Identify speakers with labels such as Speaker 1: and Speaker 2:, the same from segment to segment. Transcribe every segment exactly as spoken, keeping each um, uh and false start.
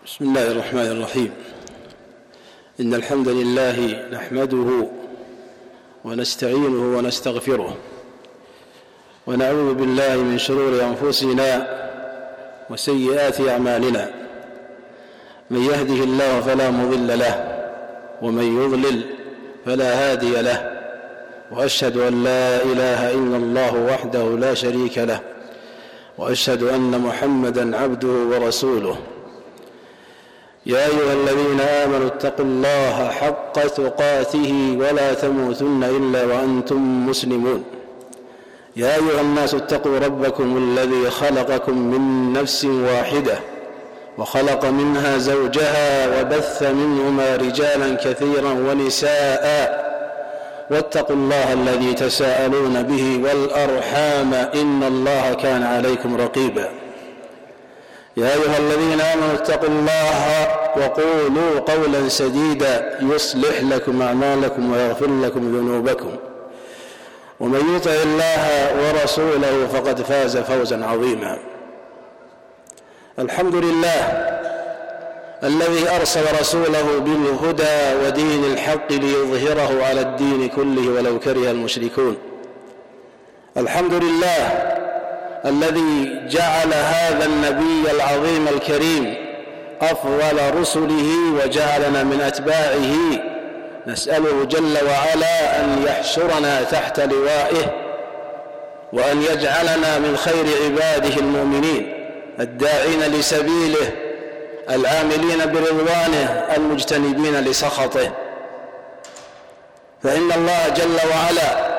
Speaker 1: بسم الله الرحمن الرحيم. إن الحمد لله نحمده ونستعينه ونستغفره ونعوذ بالله من شرور أنفسنا وسيئات أعمالنا. من يهده الله فلا مضل له ومن يضلل فلا هادي له، وأشهد أن لا إله إلا الله وحده لا شريك له، وأشهد أن محمدًا عبده ورسوله. يا أيها الذين آمنوا اتقوا الله حق تقاته ولا تموتن إلا وأنتم مسلمون. يا أيها الناس اتقوا ربكم الذي خلقكم من نفس واحدة وخلق منها زوجها وبث منهما رجالا كثيرا ونساء، واتقوا الله الذي تساءلون به والأرحام إن الله كان عليكم رقيبا. يا أيها الذين آمنوا اتقوا الله وقولوا قولا سديدا يصلح لكم أعمالكم ويغفر لكم ذنوبكم، ومن يطع الله ورسوله فقد فاز فوزا عظيما. الحمد لله الذي أرسل رسوله بالهدى ودين الحق ليظهره على الدين كله ولو كره المشركون. الحمد لله الذي جعل هذا النبي العظيم الكريم أفضل رسله وجعلنا من أتباعه. نسأله جل وعلا أن يحشرنا تحت لوائه، وأن يجعلنا من خير عباده المؤمنين الداعين لسبيله العاملين برضوانه المجتنبين لسخطه. فإن الله جل وعلا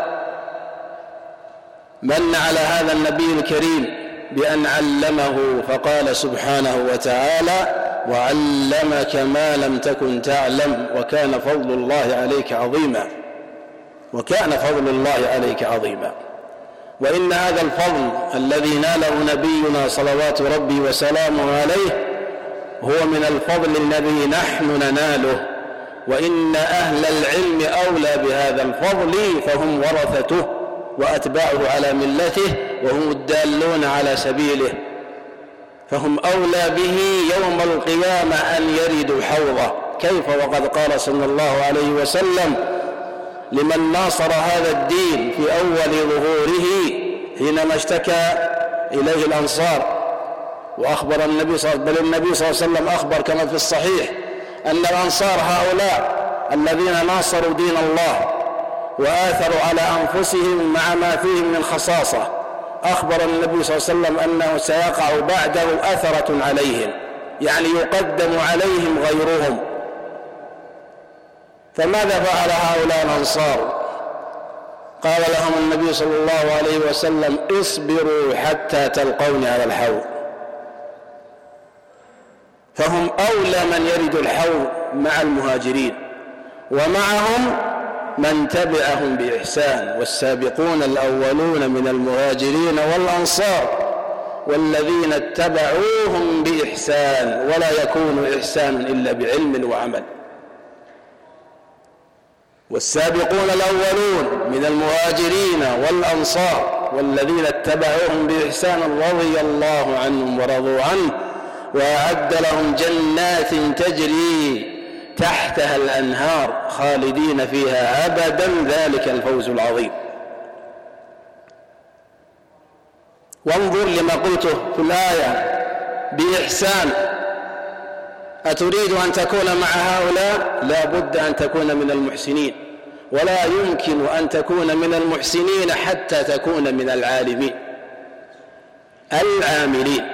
Speaker 1: من على هذا النبي الكريم بأن علمه، فقال سبحانه وتعالى: وعلمك ما لم تكن تعلم وكان فضل الله عليك عظيما. وكان فضل الله عليك عظيما. وإن هذا الفضل الذي ناله نبينا صلوات ربي وسلامه عليه هو من الفضل الذي نحن نناله، وإن أهل العلم أولى بهذا الفضل، فهم ورثته وأتباعه على ملته، وهم الدالون على سبيله، فهم أولى به يوم القيامة أن يردوا حوضه. كيف وقد قال صلى الله عليه وسلم لمن ناصر هذا الدين في أول ظهوره حينما اشتكى إليه الأنصار، وأخبر النبي صلى الله عليه وسلم أخبر كما في الصحيح أن الأنصار هؤلاء الذين ناصروا دين الله وآثروا على أنفسهم مع ما فيهم من خصاصة، أخبر النبي صلى الله عليه وسلم أنه سيقع بعده أثرة عليهم، يعني يقدم عليهم غيرهم. فماذا فعل هؤلاء الأنصار؟ قال لهم النبي صلى الله عليه وسلم: اصبروا حتى تلقوني على الحوض. فهم أولى من يرد الحوض مع المهاجرين، ومعهم من تبعهم بإحسان، والسابقون الأولون من المهاجرين والأنصار والذين اتبعوهم بإحسان، ولا يكون إحسان إلا بعلم وعمل. والسابقون الأولون من المهاجرين والأنصار والذين اتبعوهم بإحسان رضي الله عنهم ورضوا عنه، وأعد لهم جنات تجري تحتها الأنهار خالدين فيها أبدا، ذلك الفوز العظيم. وانظر لما قلته في الآية بإحسان. أتريد أن تكون مع هؤلاء؟ لا بد أن تكون من المحسنين، ولا يمكن أن تكون من المحسنين حتى تكون من العالمين العاملين.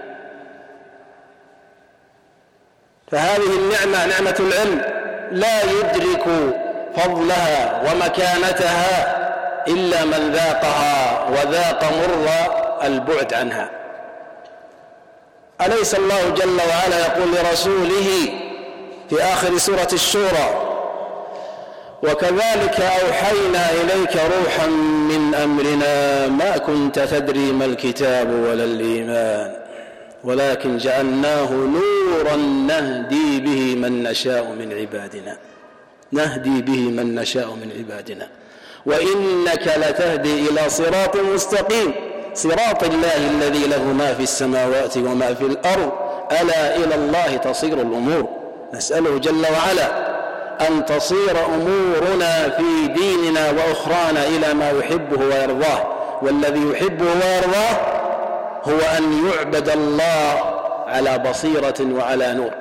Speaker 1: فهذه النعمة نعمة العلم لا يدرك فضلها ومكانتها إلا من ذاقها وذاق مر البعد عنها. أليس الله جل وعلا يقول لرسوله في آخر سورة الشورى: وكذلك أوحينا إليك روحا من أمرنا ما كنت تدري ما الكتاب ولا الإيمان ولكن جعلناه نورا نهدي به من نشاء من عبادنا نهدي به من نشاء من عبادنا وإنك لتهدي إلى صراط مستقيم صراط الله الذي له ما في السماوات وما في الأرض ألا إلى الله تصير الأمور. نسأله جل وعلا أن تصير أمورنا في ديننا وأخرانا إلى ما يحبه ويرضاه، والذي يحبه ويرضاه هو أن يعبد الله على بصيرة وعلى نور.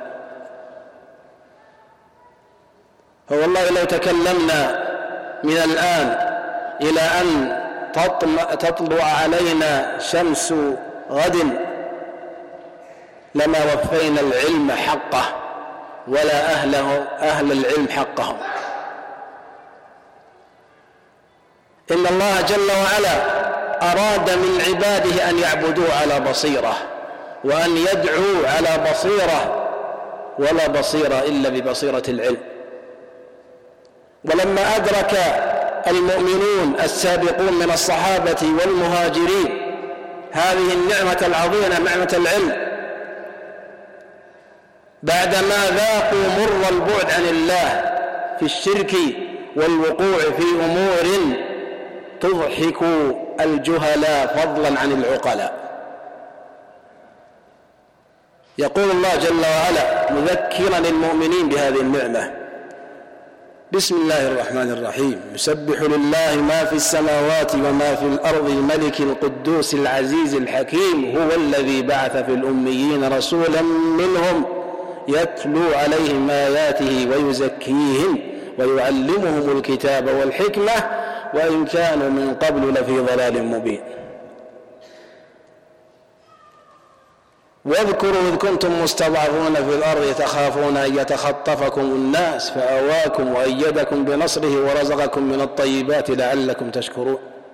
Speaker 1: فوالله لو تكلمنا من الآن إلى أن تطلع علينا شمس غد لما وفينا العلم حقه ولا أهله أهل العلم حقهم. إن الله جل وعلا أراد من عباده أن يعبدوه على بصيرة وأن يدعوا على بصيرة، ولا بصيرة إلا ببصيرة العلم. ولما أدرك المؤمنون السابقون من الصحابة والمهاجرين هذه النعمة العظيمة نعمة العلم، بعدما ذاقوا مر البعد عن الله في الشرك والوقوع في أمور تضحك الجهلاء فضلا عن العقلاء، يقول الله جل وعلا مذكرا المؤمنين بهذه النعمة: بسم الله الرحمن الرحيم، يسبح لله ما في السماوات وما في الأرض الملك القدوس العزيز الحكيم، هو الذي بعث في الأميين رسولا منهم يتلو عليهم آياته ويزكيهم ويعلمهم الكتاب والحكمة وإن كانوا من قبل لفي ضلال مبين. واذكروا إذ كنتم مستضعفون في الأرض تخافون أن يتخطفكم الناس فآواكم وأيدكم بنصره ورزقكم من الطيبات لعلكم تشكرون.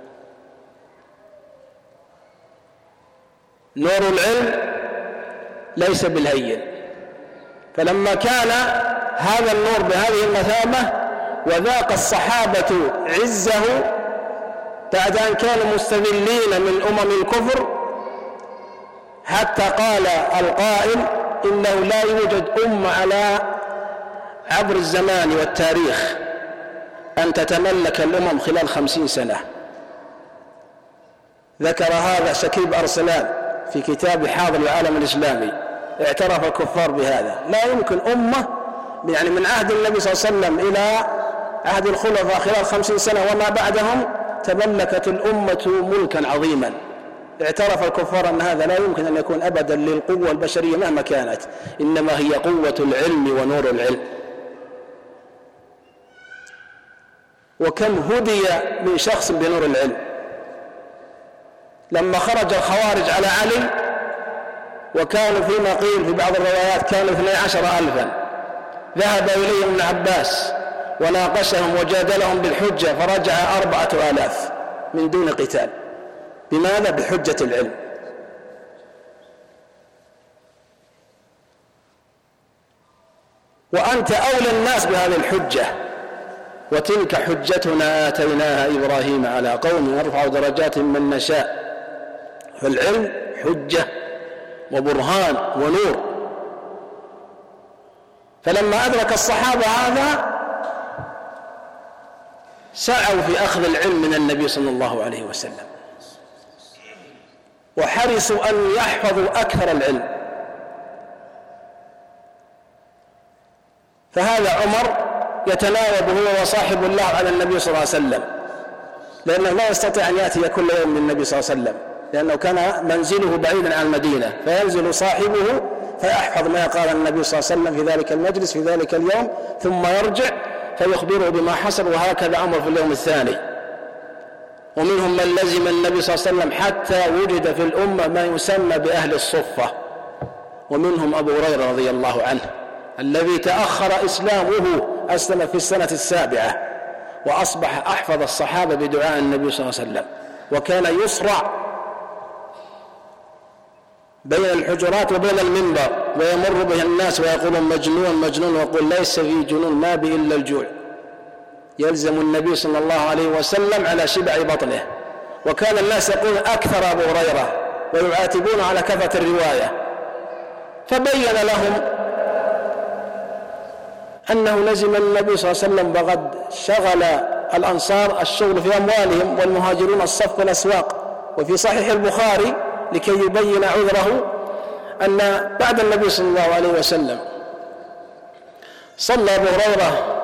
Speaker 1: نور العلم ليس بالهين، فلما كان هذا النور بهذه المثابة وذاق الصحابة عزه بعد أن كانوا مستذلين من أمم الكفر، حتى قال القائل إنه لا يوجد أمة على عبر الزمان والتاريخ أن تتملك الأمم خلال خمسين سنة. ذكر هذا شكيب أرسلان في كتاب حاضر العالم الإسلامي، اعترف الكفار بهذا. لا يمكن أمة يعني من عهد النبي صلى الله عليه وسلم إلى عهد الخلفاء خلال خمسين سنة وما بعدهم تملكت الأمة ملكا عظيما. اعترف الكفار أن هذا لا يمكن أن يكون أبدا للقوة البشرية مهما كانت، إنما هي قوة العلم ونور العلم. وكم هدي من شخص بنور العلم. لما خرج الخوارج على علي وكانوا فيما قيل في بعض الروايات كانوا اثني عشر ألفا، ذهب إليهم ابن عباس وناقشهم وجادلهم بالحجة فرجع أربعة آلاف من دون قتال. بماذا؟ بحجة العلم. وأنت أولى الناس بهذه الحجة، وتلك حجتنا آتيناها إبراهيم على قومه نرفع درجات من نشاء. فالعلم حجة وبرهان ونور. فلما أدرك الصحابة هذا سعوا في أخذ العلم من النبي صلى الله عليه وسلم، وحرصوا أن يحفظوا أكثر العلم. فهذا عمر يتناوب هو وصاحب الله على النبي صلى الله عليه وسلم، لأنه لا يستطيع أن يأتي كل يوم من النبي صلى الله عليه وسلم، لأنه كان منزله بعيدا عن المدينة، فينزل صاحبه فيحفظ ما قال النبي صلى الله عليه وسلم في ذلك المجلس في ذلك اليوم، ثم يرجع فيخبره بما حصل. وهكذا عمر في اليوم الثاني. ومنهم من لزم النبي صلى الله عليه وسلم حتى وجد في الأمة ما يسمى بأهل الصفة، ومنهم أبو هريرة رضي الله عنه الذي تأخر إسلامه، أسلم في السنة السابعة وأصبح أحفظ الصحابة بدعاء النبي صلى الله عليه وسلم، وكان يصرع بين الحجرات وبين المنبر ويمر به الناس ويقولون مجنون مجنون، ويقول ليس في جنون ما بي إلا الجوع. يلزم النبي صلى الله عليه وسلم على شبع بطنه. وكان الناس يقولون أكثر أبو هريرة ويعاتبون على كثرة الرواية، فبين لهم أنه لزم النبي صلى الله عليه وسلم وقد شغل الأنصار الشغل في أموالهم والمهاجرون الصف والأسواق. وفي صحيح البخاري لكي يبين عذره أن بعد النبي صلى الله عليه وسلم صلى أبو هريرة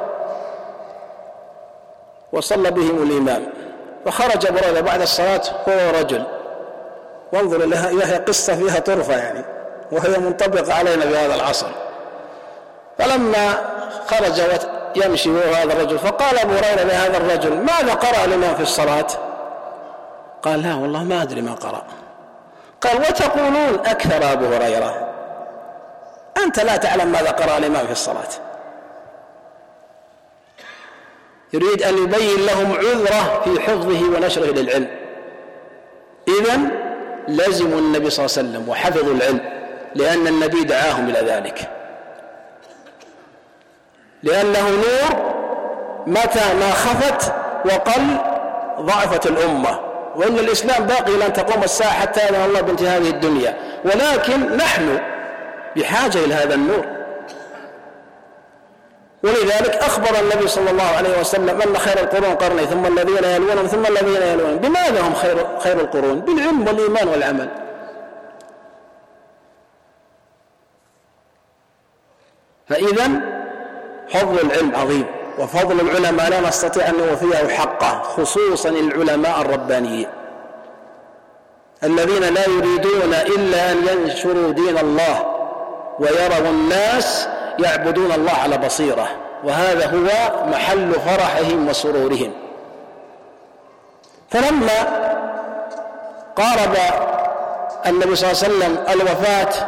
Speaker 1: وصلى بهم الإمام، فخرج أبو هريرة بعد الصلاة هو رجل، وانظر لها قصة فيها طرفة يعني، وهي منطبقة علينا في هذا العصر. فلما خرج يمشي هو هذا الرجل، فقال أبو هريرة لهذا الرجل: ماذا قرأ الإمام في الصلاة؟ قال: لا والله ما أدري ما قرأ. قال: وتقولون أكثر أبو هريرة، أنت لا تعلم ماذا قرأ الإمام في الصلاة. يريد أن يبين لهم عذره في حفظه ونشره للعلم. إذن لزموا النبي صلى الله عليه وسلم وحفظوا العلم، لأن النبي دعاهم إلى ذلك، لأنه نور متى ما خفت وقل ضعفت الأمة، وإن الإسلام باقي لن تقوم الساعة حتى يأذن الله بانتهاء هذه الدنيا، ولكن نحن بحاجة إلى هذا النور. ولذلك أخبر النبي صلى الله عليه وسلم أن خير القرون قرني ثم الذين يلونهم ثم الذين يلونهم. بماذا هم خير, خير القرون؟ بالعلم والإيمان والعمل. فإذا حفظ العلم عظيم، وفضل العلماء لا نستطيع أن نوفيه حقه، خصوصا العلماء الربانيين الذين لا يريدون إلا أن ينشروا دين الله ويروا الناس يعبدون الله على بصيرة، وهذا هو محل فرحهم وسرورهم. فلما قارب النبي صلى الله عليه وسلم الوفاة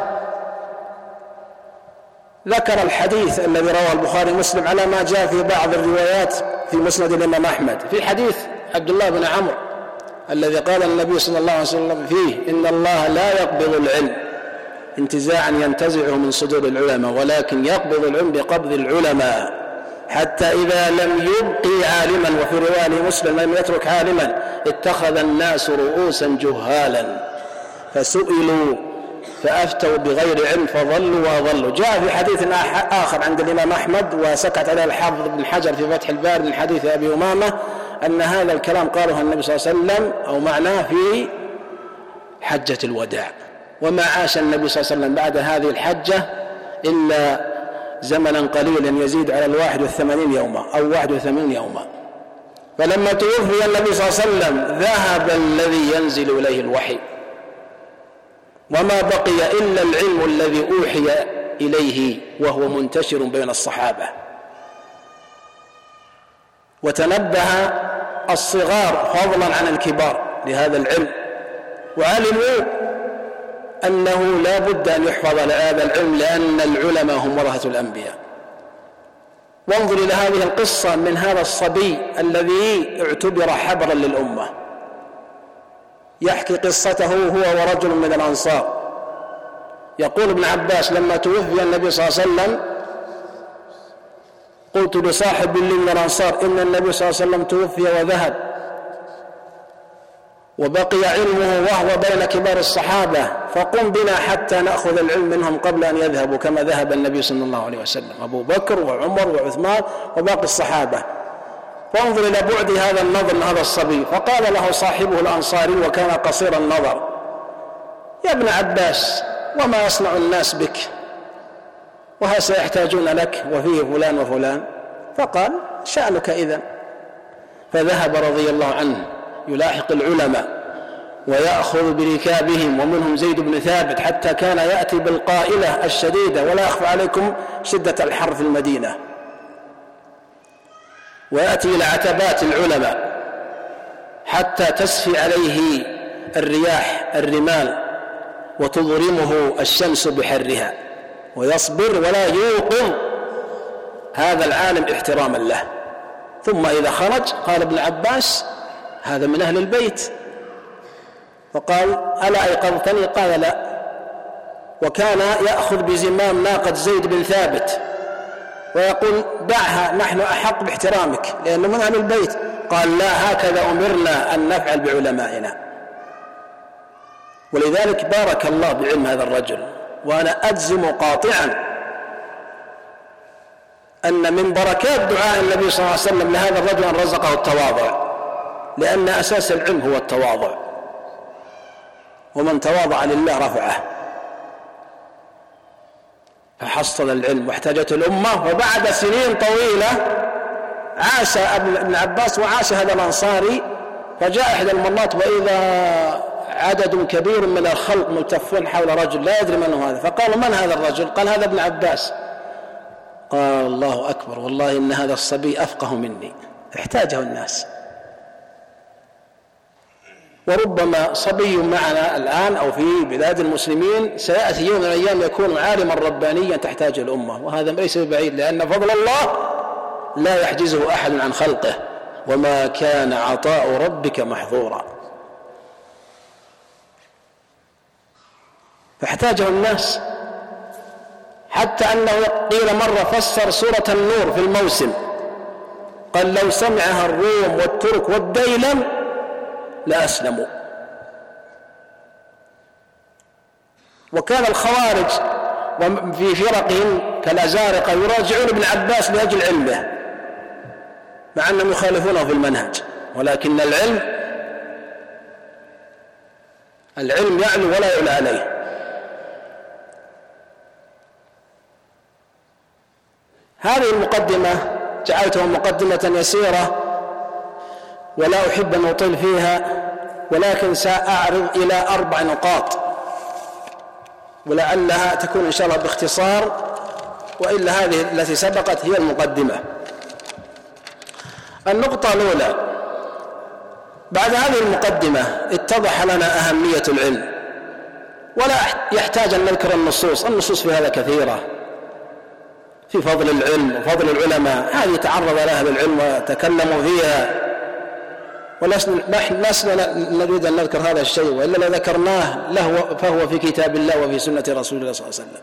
Speaker 1: ذكر الحديث الذي رواه البخاري ومسلم على ما جاء في بعض الروايات في مسند الإمام أحمد، في حديث عبد الله بن عمرو الذي قال النبي صلى الله عليه وسلم فيه: إن الله لا يقبض العلم انتزاعا ينتزعه من صدور العلماء، ولكن يقبض العلم بقبض العلماء، حتى إذا لم يبقي عالما، وفي رواية مسلم لم يترك عالما، اتخذ الناس رؤوسا جهالا فسئلوا فأفتوا بغير علم فضلوا وأضلوا. جاء في حديث آخر عند الإمام أحمد وسكت عليه الحافظ بن حجر في فتح الباري من حديث أبي أمامة أن هذا الكلام قاله النبي صلى الله عليه وسلم أو معناه في حجة الوداع، وما عاش النبي صلى الله عليه وسلم بعد هذه الحجة إلا زمنا قليلا يزيد على الواحد والثمانين يوما أو واحد وثمانين يوما. فلما توفي النبي صلى الله عليه وسلم ذهب الذي ينزل إليه الوحي، وما بقي إلا العلم الذي أوحي إليه وهو منتشر بين الصحابة. وتنبه الصغار فضلا عن الكبار لهذا العلم، وعلموا أنه لا بد أن يحفظ هذا العلم، لأن العلماء هم ورثة الأنبياء. وانظر إلى هذه القصة من هذا الصبي الذي اعتبر حبرا للأمة، يحكي قصته هو ورجل من الأنصار. يقول ابن عباس: لما توفي النبي صلى الله عليه وسلم قلت لصاحب لي من الأنصار: إن النبي صلى الله عليه وسلم توفي وذهب، وبقي علمه وهو بين كبار الصحابة، فقم بنا حتى نأخذ العلم منهم قبل أن يذهبوا كما ذهب النبي صلى الله عليه وسلم، أبو بكر وعمر وعثمان وباقي الصحابة. فانظر إلى بعد هذا النظر من هذا الصبي. فقال له صاحبه الأنصاري وكان قصير النظر: يا ابن عباس، وما يصنع الناس بك؟ وهل سيحتاجون لك وفيه فلان وفلان؟ فقال: شأنك إذن. فذهب رضي الله عنه يلاحق العلماء ويأخذ بركابهم، ومنهم زيد بن ثابت، حتى كان يأتي بالقائلة الشديدة، ولا أخفى عليكم شدة الحر في المدينة، ويأتي إلى عتبات العلماء حتى تسفي عليه الرياح الرمال وتضرمه الشمس بحرها، ويصبر ولا يوقظ هذا العالم احتراما له. ثم إذا خرج قال ابن عباس: هذا من أهل البيت. فقال: ألا أيقظتني؟ قال: لا. وكان يأخذ بزمام ناقة زيد بن ثابت ويقول: دعها، نحن أحق باحترامك لأنه من أهل البيت. قال: لا، هكذا أمرنا أن نفعل بعلمائنا. ولذلك بارك الله بعلم هذا الرجل، وأنا أجزم قاطعا أن من بركات دعاء النبي صلى الله عليه وسلم لهذا الرجل أن رزقه التواضع، لأن أساس العلم هو التواضع، ومن تواضع لله رفعه. فحصل العلم واحتاجته الأمة. وبعد سنين طويلة عاش ابن عباس وعاش هذا الأنصاري، فجاء إحدى المرات وإذا عدد كبير من الخلق ملتفون حول رجل لا يدري من هو هذا، فقالوا من هذا الرجل؟ قال هذا ابن عباس. قال الله أكبر، والله إن هذا الصبي أفقه مني، احتاجه الناس. وربما صبي معنا الآن أو في بلاد المسلمين سيأتي يوم من الأيام يكون عالما ربانيا تحتاج الأمة، وهذا ليس بعيد، لأن فضل الله لا يحجزه أحد عن خلقه، وما كان عطاء ربك محظورا. فاحتاجه الناس، حتى أنه قيل مرة فسر سورة النور في الموسم، قال لو سمعها الروم والترك والديلم لأسلموا. وكان الخوارج في فرقهم كالأزارقة يراجعون ابن عباس لأجل علمه، مع أنهم يخالفونه في المنهج، ولكن العلم العلم يعلو ولا يعلى عليه. هذه المقدمة جعلتها مقدمة يسيرة ولا أحب أن أطيل فيها، ولكن سأعرض إلى أربع نقاط ولعلها تكون إن شاء الله باختصار، وإلا هذه التي سبقت هي المقدمة. النقطة الأولى، بعد هذه المقدمة اتضح لنا أهمية العلم، ولا يحتاج أن نذكر النصوص، النصوص في هذا كثيرة في فضل العلم وفضل العلماء، هذه تعرض لها بالعلم وتكلموا فيها، ولسنا نريد أن نذكر هذا الشيء، وإلا لو ذكرناه له فهو في كتاب الله وفي سنة رسول الله صلى الله عليه وسلم.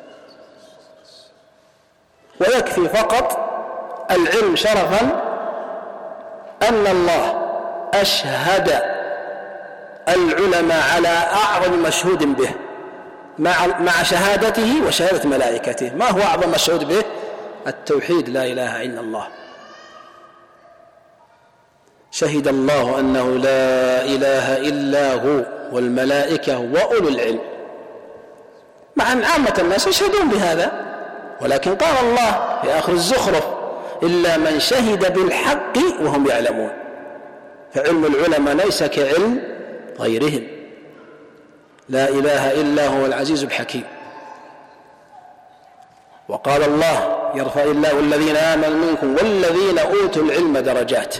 Speaker 1: ويكفي فقط العلم شرفا أن الله أشهد العلماء على أعظم مشهود به مع شهادته وشهادة ملائكته. ما هو أعظم مشهود به؟ التوحيد، لا إله إلا الله. شهد الله أنه لا إله إلا هو والملائكة وأولو العلم، مع أن عامة الناس يشهدون بهذا، ولكن قال الله في آخر الزخرف إلا من شهد بالحق وهم يعلمون. فعلم العلماء ليس كعلم غيرهم. لا إله إلا هو العزيز الحكيم. وقال الله يرفع الله الذين آمنوا منكم والذين أوتوا العلم درجات.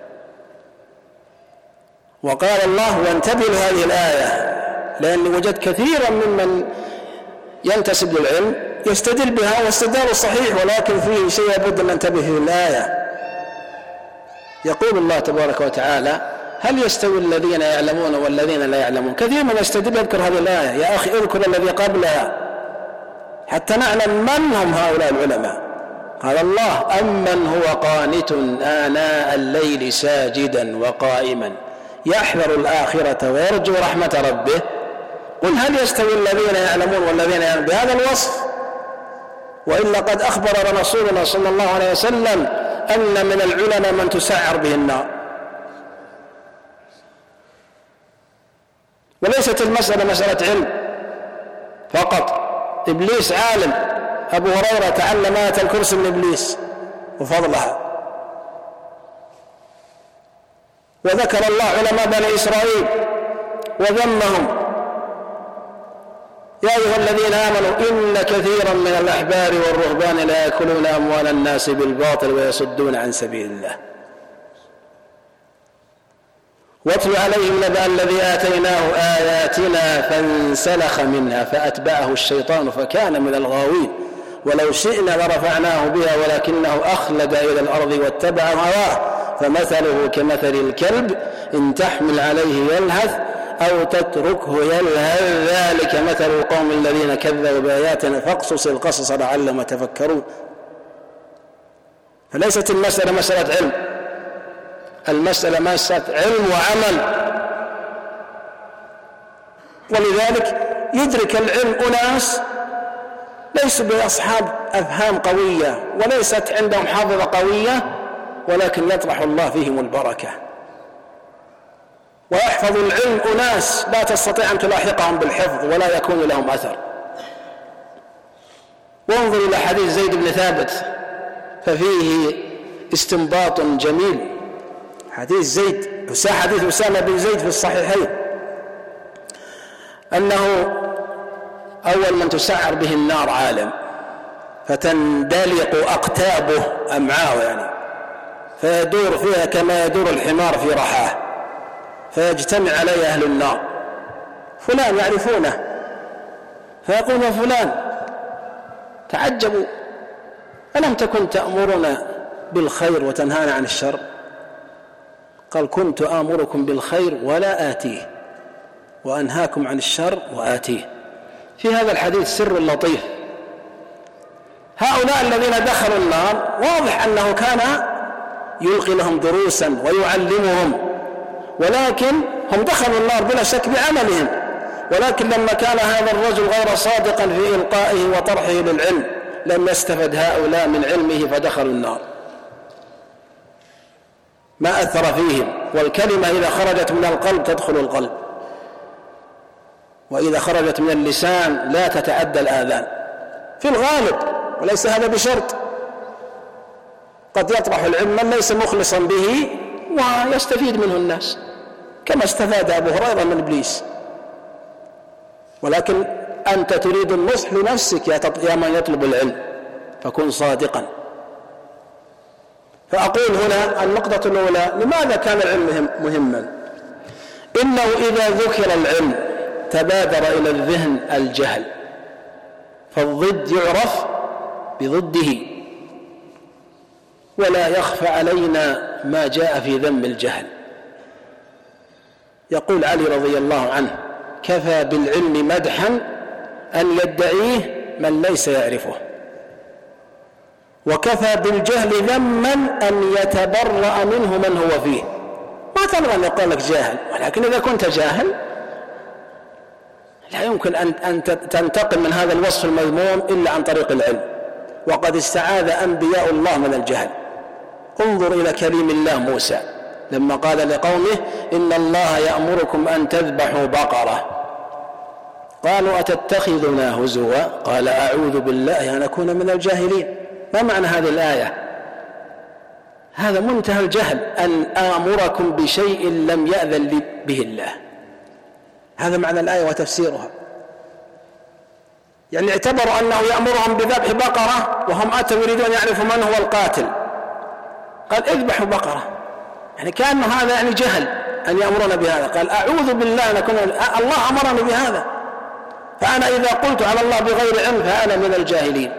Speaker 1: وقال الله، وانتبهوا لهذه الآية لأني وجدت كثيرا ممن ينتسب للعلم يستدل بها واستدلال صحيح، ولكن فيه شيء يبد أن ننتبه في الآية. يقول الله تبارك وتعالى هل يستوي الذين يعلمون والذين لا يعلمون؟ كثير من يستدل يذكر هذه الآية، يا أخي اذكر الذي قبلها حتى نعلم من هم هؤلاء العلماء. قال الله أمن هو قانت آناء الليل ساجدا وقائما يحذر الآخرة ويرجو رحمة ربه قل هل يستوي الذين يعلمون والذين يعلمون بهذا الوصف؟ وإلا قد أخبر رسولنا صلى الله عليه وسلم أن من العلماء من تسعر به النار. وليست المسألة مسألة علم فقط. إبليس عالم، أبو هريرة تعلم آية الكرسي من إبليس وفضلها. وذكر الله علماء بني إسرائيل وذمهم يا أيها الذين آمنوا إن كثيرا من الأحبار والرهبان لا يأكلون أموال الناس بالباطل ويصدون عن سبيل الله. واتل عليهم نبأ الذي آتيناه آياتنا فانسلخ منها فأتبعه الشيطان فكان من الغاوين ولو شئنا لرفعناه بها ولكنه أخلد إلى الأرض واتبع هواه فمثله كمثل الكلب إن تحمل عليه يلهث أو تتركه يلهث ذلك مثل القوم الذين كذبوا بآياتنا فاقصص القصص لعلهم يتفكرون. فليست المسألة مسألة علم، المسألة مسألة علم وعمل. ولذلك يدرك العلم أناس ليسوا بأصحاب أفهام قوية وليست عندهم حافظة قوية، ولكن يطرح الله فيهم البركة. ويحفظ العلم أناس لا تستطيع أن تلاحقهم بالحفظ ولا يكون لهم أثر. وانظر إلى حديث زيد بن ثابت ففيه استنباط جميل. حديث زيد حديث أسامة بن زيد في الصحيحين أنه أول من تسعر به النار عالم فتندلق أقتابه أمعاه يعني فيدور فيها كما يدور الحمار في رحاه فيجتمع عليه أهل النار. فلان يعرفونه فيقول يا فلان تعجبوا ألم تكن تأمرنا بالخير وتنهانا عن الشر؟ قال كنت آمركم بالخير ولا آتيه وأنهاكم عن الشر وآتيه. في هذا الحديث سر لطيف. هؤلاء الذين دخلوا النار واضح أنه كان يلقي لهم دروسا ويعلمهم، ولكن هم دخلوا النار بلا شك بعملهم، ولكن لما كان هذا الرجل غير صادقا في إلقائه وطرحه للعلم لم يستفد هؤلاء من علمه فدخلوا النار. ما أثر فيهم. والكلمة إذا خرجت من القلب تدخل القلب، وإذا خرجت من اللسان لا تتعدى الآذان في الغالب، وليس هذا بشرط. قد يطرح العلم من ليس مخلصا به ويستفيد منه الناس كما استفاد أبو هريرة من إبليس، ولكن أنت تريد النصح لنفسك يا من يطلب العلم فكن صادقا. فأقول هنا النقطة الأولى: لماذا كان العلم مهما؟ إنه إذا ذكر العلم تبادر إلى الذهن الجهل، فالضد يعرف بضده، ولا يخفى علينا ما جاء في ذم الجهل. يقول علي رضي الله عنه: كفى بالعلم مدحا أن يدعيه من ليس يعرفه، وكفى بالجهل ذما أن يتبرأ منه من هو فيه. ما تبغى أن يقول لك جاهل، ولكن إذا كنت جاهل لا يمكن أن تنتقل من هذا الوصف المذموم إلا عن طريق العلم، وقد استعاذ أنبياء الله من الجهل. انظر إلى كريم الله موسى لما قال لقومه: إن الله يأمركم أن تذبحوا بقرة، قالوا أتتخذنا هزوا؟ قال أعوذ بالله أن أكون من الجاهلين. ما معنى هذه الآية؟ هذا منتهى الجهل، أن آمركم بشيء لم يأذن به الله. هذا معنى الآية وتفسيرها. يعني اعتبروا أنه يأمرهم بذبح بقرة وهم أتوا يريدون يعرفوا من هو القاتل، قال اذبحوا بقرة، يعني كأنه هذا يعني جهل أن يأمرون بهذا. قال أعوذ بالله أن أكون، الله أمرني بهذا، فأنا إذا قلت على الله بغير علم فأنا من الجاهلين.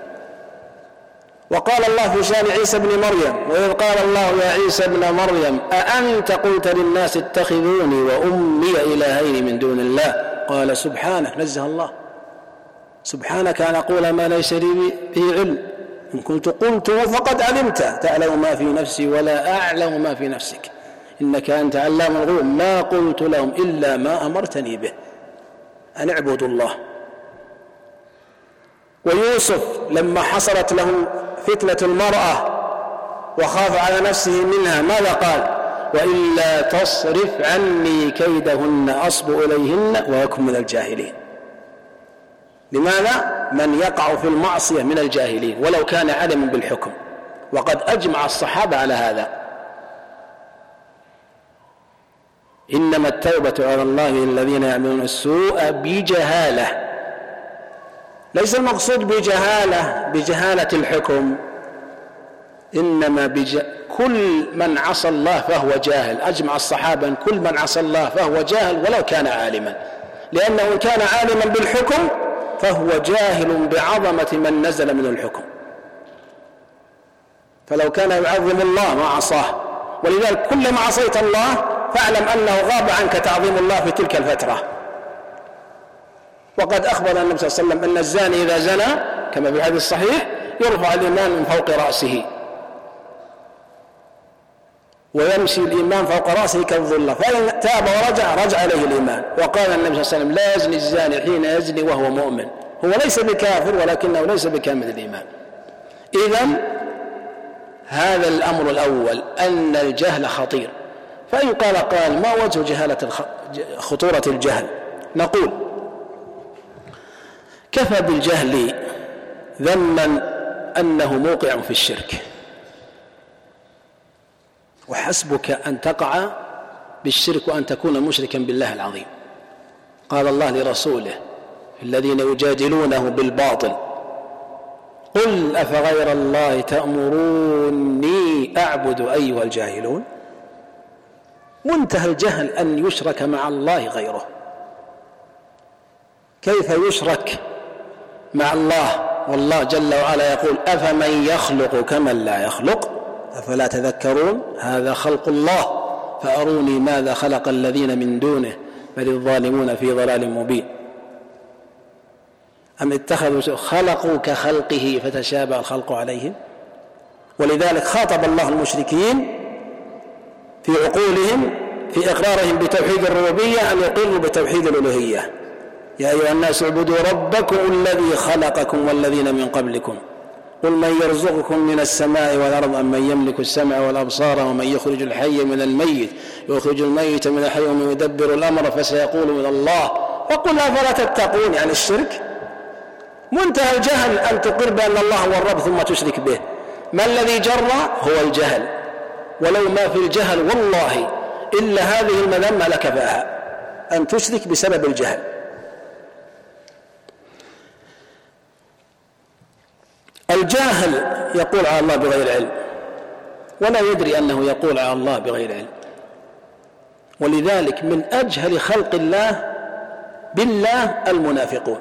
Speaker 1: وقال الله في شأن عيسى بن مريم: وإذ قال الله يا عيسى ابن مريم أأنت قلت للناس اتخذوني وأمي إلهين من دون الله؟ قال سبحانه، نزه الله، سبحانك أن أقول ما ليس لي به علم، إن كنت قلته فقد علمت، تعلم ما في نفسي ولا أعلم ما في نفسك، إنك أنت علام الغيوب، ما قلت لهم إلا ما أمرتني به أن اعبدوا الله. ويوسف لما حصلت له فتنة المرأة وخاف على نفسه منها ماذا قال؟ وإلا تصرف عني كيدهن أصب إليهن وأكن من الجاهلين. لماذا؟ من يقع في المعصية من الجاهلين ولو كان علما بالحكم، وقد أجمع الصحابة على هذا. إنما التوبة على الله للذين يعملون السوء بجهالة. ليس المقصود بجهالة بجهالة الحكم، إنما بج... كل من عصى الله فهو جاهل. أجمع الصحابة أن كل من عصى الله فهو جاهل ولو كان عالما، لأنه إن كان عالما بالحكم فهو جاهل بعظمة من نزل من الحكم، فلو كان يعظم الله ما عصاه. ولذلك كلما عصيت الله فاعلم أنه غاب عنك تعظيم الله في تلك الفترة. وقد أخبر النبي صلى الله عليه وسلم أن الزاني إذا زنى كما في الحديث الصحيح يرفع الإيمان من فوق رأسه ويمشي الإيمان فوق رأسه كالظلة، فإن تاب ورجع رجع عليه الإيمان. وقال النبي صلى الله عليه وسلم: لا يزني الزاني حين يزني وهو مؤمن. هو ليس بكافر ولكنه ليس بكامل الإيمان. إذن هذا الأمر الأول، أن الجهل خطير. فإن قال قال: ما وجه جهالة الخ... خطورة الجهل؟ نقول: كفى بالجهل ذما أنه موقع في الشرك. وحسبك أن تقع بالشرك وأن تكون مشركا بالله العظيم. قال الله لرسوله الذين يجادلونه بالباطل قل أفغير الله تأمروني أعبد أيها الجاهلون. منتهى الجهل أن يشرك مع الله غيره. كيف يشرك مع الله والله جل وعلا يقول أفمن يخلق كمن لا يخلق أفلا تذكرون. هذا خلق الله فأروني ماذا خلق الذين من دونه بل الظالمون في ضلال مبين. أم اتخذوا خلقوا كخلقه فتشابه الخلق عليهم. ولذلك خاطب الله المشركين في عقولهم في إقرارهم بتوحيد الربوبية أن يقروا بتوحيد الألوهية. يا أيها الناس اعبدوا ربكم الذي خلقكم والذين من قبلكم قل من يرزقكم من السماء والأرض أم من يملك السمع والأبصار ومن يخرج الحي من الميت ويخرج الميت من الحي ومن يدبر الأمر فسيقولون الله فقل أفلا تتقون. يعني الشرك منتهى الجهل أن تقر بأن الله هو الرب ثم تشرك به. ما الذي جرى هو الجهل. ولو ما في الجهل والله إلا هذه المذمة لكفاها أن تشرك بسبب الجهل. الجاهل يقول على الله بغير علم ولا يدري أنه يقول على الله بغير علم. ولذلك من أجهل خلق الله بالله المنافقون.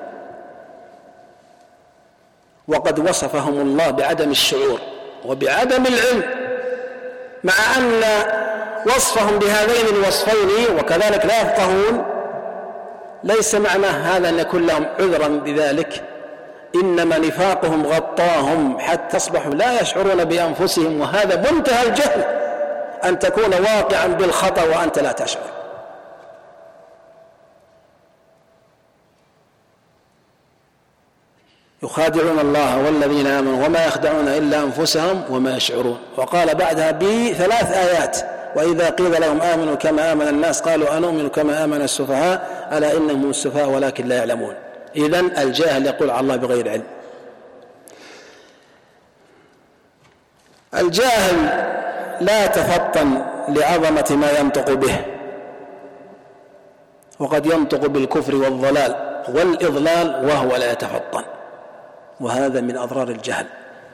Speaker 1: وقد وصفهم الله بعدم الشعور وبعدم العلم مع أن وصفهم بهذين الوصفين وكذلك لا يفقهون ليس معنى هذا أن يكون لهم عذرا بذلك. إنما نفاقهم غطاهم حتى أصبحوا لا يشعرون بأنفسهم. وهذا منتهى الجهل أن تكون واقعا بالخطأ وأنت لا تشعر. يخادعون الله والذين آمنوا وما يخدعون إلا أنفسهم وما يشعرون. وقال بعدها بثلاث آيات وإذا قيل لهم آمنوا كما آمن الناس قالوا أنؤمن كما آمن السفهاء ألا إنهم السفهاء ولكن لا يعلمون. إذن الجاهل يقول على الله بغير علم. الجاهل لا يتفطن لعظمة ما ينطق به وقد ينطق بالكفر والضلال والإضلال وهو لا يتفطن. وهذا من أضرار الجهل.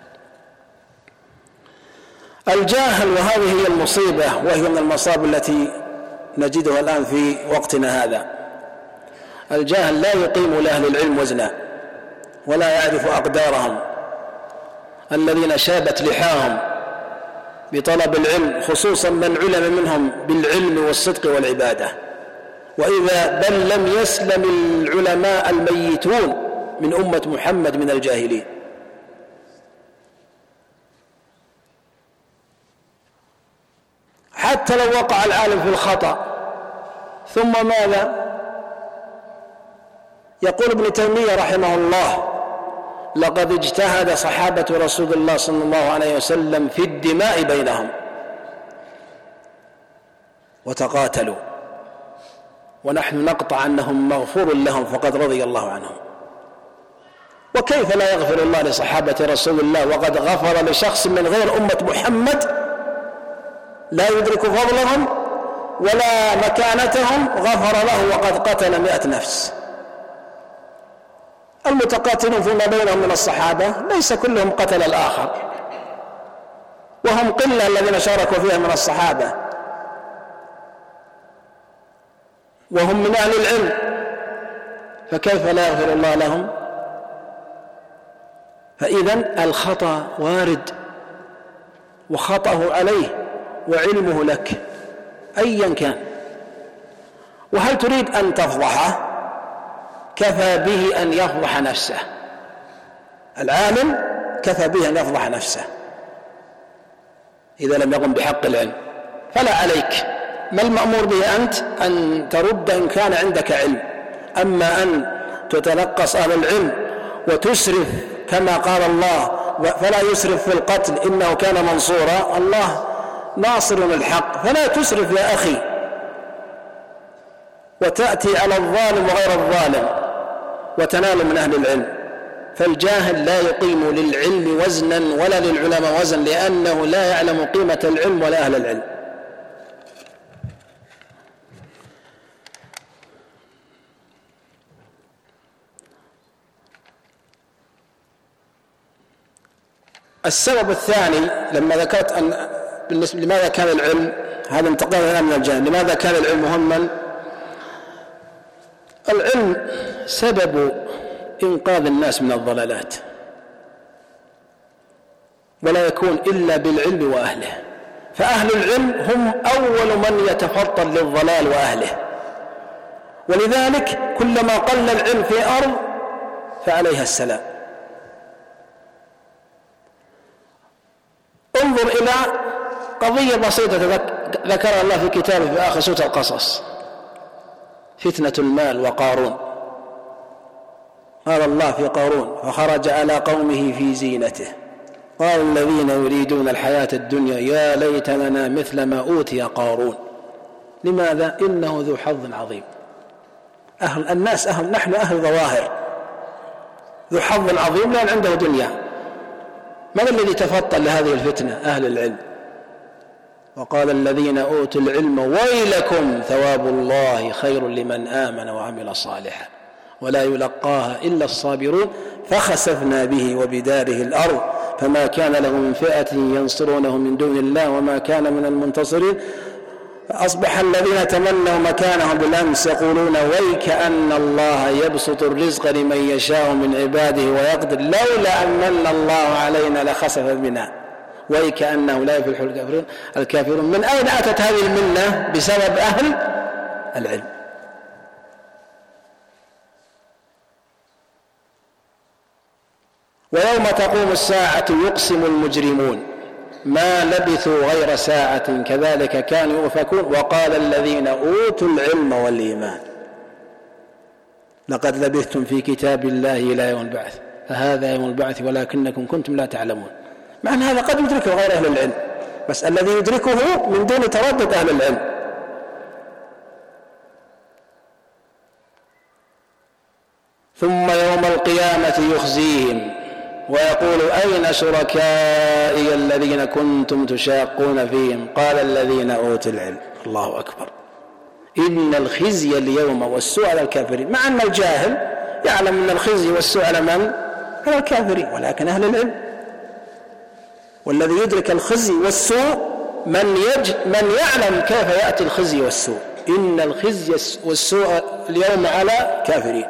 Speaker 1: الجاهل وهذه هي المصيبة وهي من المصائب التي نجدها الآن في وقتنا هذا. الجاهل لا يقيم لأهل العلم وزنا ولا يعرف أقدارهم الذين شابت لحاهم بطلب العلم خصوصا من علم منهم بالعلم والصدق والعبادة. وإذا بل لم يسلم العلماء الميتون من أمة محمد من الجاهلين. حتى لو وقع العالم في الخطأ ثم ماذا؟ يقول ابن تيمية رحمه الله لقد اجتهد صحابة رسول الله صلى الله عليه وسلم في الدماء بينهم وتقاتلوا ونحن نقطع أنهم مغفور لهم فقد رضي الله عنهم. وكيف لا يغفر الله لصحابة رسول الله وقد غفر لشخص من غير أمة محمد لا يدرك فضلهم ولا مكانتهم غفر له وقد قتل مئة نفس. المتقاتلون فيما بينهم من الصحابة ليس كلهم قتل الآخر وهم قلة الذين شاركوا فيها من الصحابة وهم من أهل العلم فكيف لا يغفر الله لهم؟ فإذن الخطأ وارد وخطأه عليه وعلمه لك أيا كان. وهل تريد أن تفضحه؟ كفى به أن يفضح نفسه. العالم كفى به أن يفضح نفسه إذا لم يقم بحق العلم. فلا عليك. ما المأمور به أنت؟ أن ترد إن كان عندك علم. أما أن تتنقص أهل العلم وتسرف كما قال الله فلا يسرف في القتل إنه كان منصورا. الله ناصر الحق فلا تسرف يا أخي وتأتي على الظالم وغير الظالم وتنال من أهل العلم. فالجاهل لا يقيم للعلم وزنا ولا للعلماء وزن، لأنه لا يعلم قيمة العلم ولا أهل العلم. السبب الثاني لما ذكرت أن بالنسبة لماذا كان العلم، هذا انتقال الآن من الجانب، لماذا كان العلم مهما؟ العلم سبب إنقاذ الناس من الضلالات، ولا يكون إلا بالعلم وأهله، فأهل العلم هم أول من يتفطن للضلال وأهله، ولذلك كلما قل العلم في أرض فعليها السلام. انظر إلى قضية بسيطة ذكرها الله في كتابه في آخر سورة القصص، فتنة المال وقارون. قال الله في قارون: فخرج على قومه في زينته قال الذين يريدون الحياة الدنيا يا ليت لنا مثل ما أوتي قارون. لماذا؟ إنه ذو حظ عظيم. أهل الناس أهل نحن أهل ظواهر، ذو حظ عظيم لأن عنده دنيا. من الذي تفطن لهذه الفتنة؟ أهل العلم. وقال الذين أوتوا العلم ويلكم ثواب الله خير لمن آمن وعمل صالحا ولا يلقاها إلا الصابرون فخسفنا به وبداره الأرض فما كان له من فئة ينصرونه من دون الله وما كان من المنتصرين أصبح الذين تمنوا مكانه بالأمس يقولون ويك أن الله يبسط الرزق لمن يشاء من عباده ويقدر لولا أن من الله علينا لخسف بنا ويك أنه لا يفلح الكافرون الكافرون. من أين أتت هذه المنة؟ بسبب أهل العلم. ويوم تقوم الساعة يقسم المجرمون ما لبثوا غير ساعة كذلك كانوا يؤفكون وقال الذين أوتوا العلم والإيمان لقد لبثتم في كتاب الله إلى يوم البعث فهذا يوم البعث ولكنكم كنتم لا تعلمون. مع أن هذا قد يدركه غير أهل العلم، بس الذي يدركه من دون تردد أهل العلم. ثم يوم القيامة يخزيهم ويقول أين شركائي الذين كنتم تشاقون فيهم قال الذين أوتوا العلم. الله أكبر. إن الخزي اليوم والسوء على الكافرين، مع أن الجاهل يعلم أن الخزي والسوء على من؟ على الكافرين، ولكن أهل العلم. والذي يدرك الخزي والسوء من, يج... من يعلم كيف يأتي الخزي والسوء. إن الخزي والسوء اليوم على كافرين.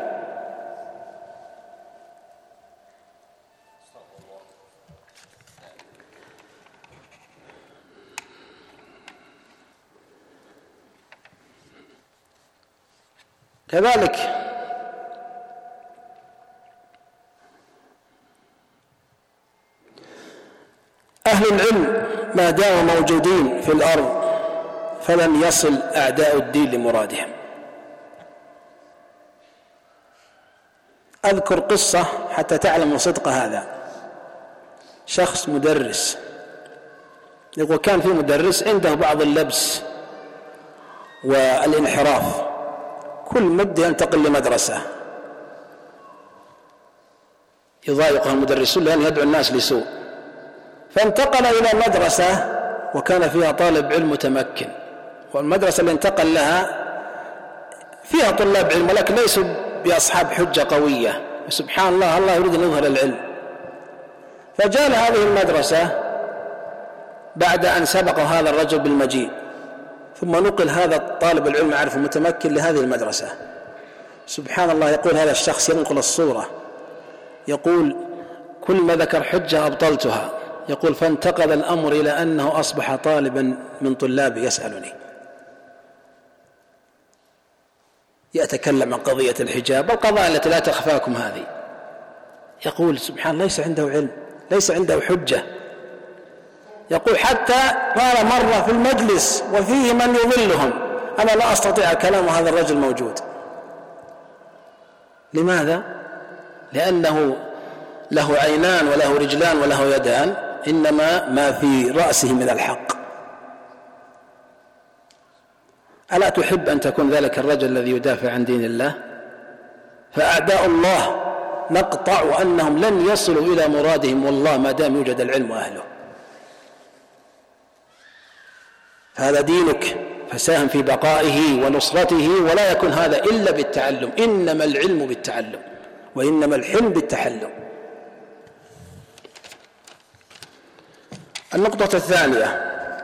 Speaker 1: كذلك أهل العلم ما داموا موجودين في الأرض فلن يصل أعداء الدين لمرادهم. أذكر قصة حتى تعلموا صدق هذا. شخص مدرس، يقول كان في مدرس عنده بعض اللبس والانحراف، كل مدة ينتقل لمدرسة يضايقها المدرسون لأن يدعو الناس لسوء، فانتقل إلى مدرسة وكان فيها طالب علم متمكن، والمدرسة اللي انتقل لها فيها طلاب علم ولكن ليسوا بأصحاب حجة قوية. سبحان الله، الله يريد أن يظهر العلم. فجاء هذه المدرسة بعد أن سبق هذا الرجل بالمجيء، ثم نقل هذا الطالب العلم عارف متمكن لهذه المدرسة. سبحان الله، يقول هذا الشخص ينقل الصورة، يقول كل ما ذكر حجة أبطلتها، يقول فانتقل الأمر إلى أنه أصبح طالبا من طلابي يسألني يتكلم عن قضية الحجاب والقضايا التي لا تخفاكم هذه. يقول سبحان الله ليس عنده علم، ليس عنده حجة. يقول حتى قال مرة في المجلس وفيه من يظلهم أنا لا أستطيع الكلام وهذا الرجل موجود. لماذا؟ لأنه له عينان وله رجلان وله يدان، إنما ما في رأسه من الحق. ألا تحب أن تكون ذلك الرجل الذي يدافع عن دين الله؟ فأعداء الله نقطع أنهم لن يصلوا إلى مرادهم والله ما دام يوجد العلم وأهله. هذا دينك فساهم في بقائه ونصرته، ولا يكون هذا إلا بالتعلم. إنما العلم بالتعلم وإنما الحلم بالتحلم. النقطة الثانية،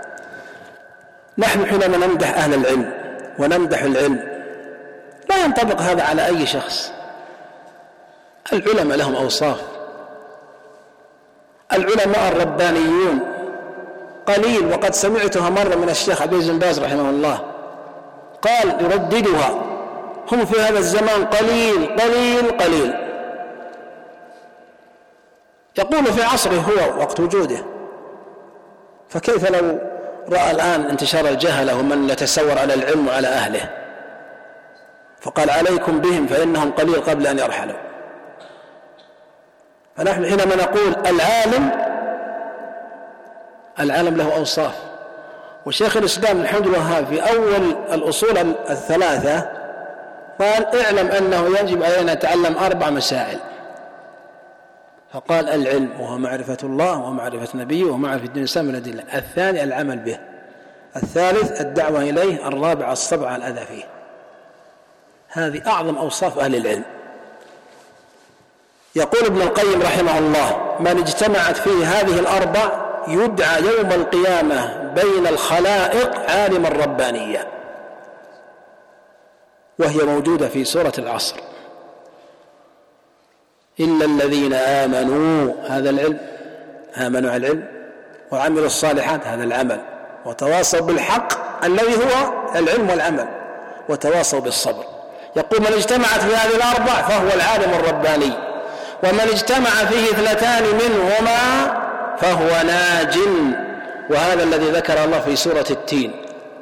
Speaker 1: نحن حينما نمدح أهل العلم ونمدح العلم لا ينطبق هذا على أي شخص. العلماء لهم أوصاف. العلماء الربانيون قليل، وقد سمعتها مرة من الشيخ عبد العزيز بن باز رحمه الله قال يرددها: هم في هذا الزمان قليل قليل قليل. يقول في عصره هو وقت وجوده، فكيف لو رأى الآن انتشار الجهلة ومن يتسور على العلم وعلى أهله؟ فقال: عليكم بهم فإنهم قليل قبل أن يرحلوا. فنحن حينما نقول العالم، العالم له أوصاف. وشيخ الإسلام محمد الوهاب في أول الأصول الثلاثة قال: اعلم أنه يجب علينا نتعلم أربع مسائل. فقال: العلم وهو معرفة الله ومعرفة نبيه ومعرفة دين الإسلام من الأدلة. الثاني العمل به. الثالث الدعوة إليه. الرابع الصبر على الأذى فيه. هذه أعظم أوصاف أهل العلم. يقول ابن القيم رحمه الله: من اجتمعت فيه هذه الأربع يدعى يوم القيامة بين الخلائق عالما ربانيا. وهي موجودة في سورة العصر. إلا الذين آمنوا، هذا العلم، آمنوا على العلم وعملوا الصالحات، هذا العمل، وتواصوا بالحق الذي هو العلم والعمل، وتواصوا بالصبر. يقول: من اجتمعت في هذه الأربع فهو العالم الرباني، ومن اجتمع فيه اثنتان منهما فهو ناج. وهذا الذي ذكر الله في سورة التين: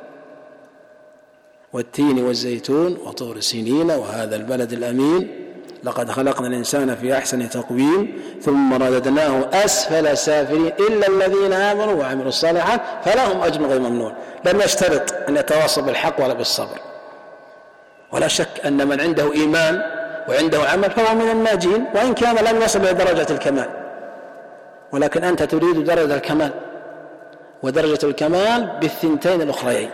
Speaker 1: والتين والزيتون وطور سينين وهذا البلد الأمين لقد خلقنا الإنسان في أحسن تقويم ثم رددناه أسفل سافلين إلا الذين آمنوا وعملوا الصالحات فلهم أجر غير ممنون. لم يشترط أن يتواصل بالحق ولا بالصبر. ولا شك أن من عنده إيمان وعنده عمل فهو من الناجين، وإن كان لم يصل إلى درجة الكمال، ولكن أنت تريد درجة الكمال، ودرجة الكمال بالثنتين الأخريين.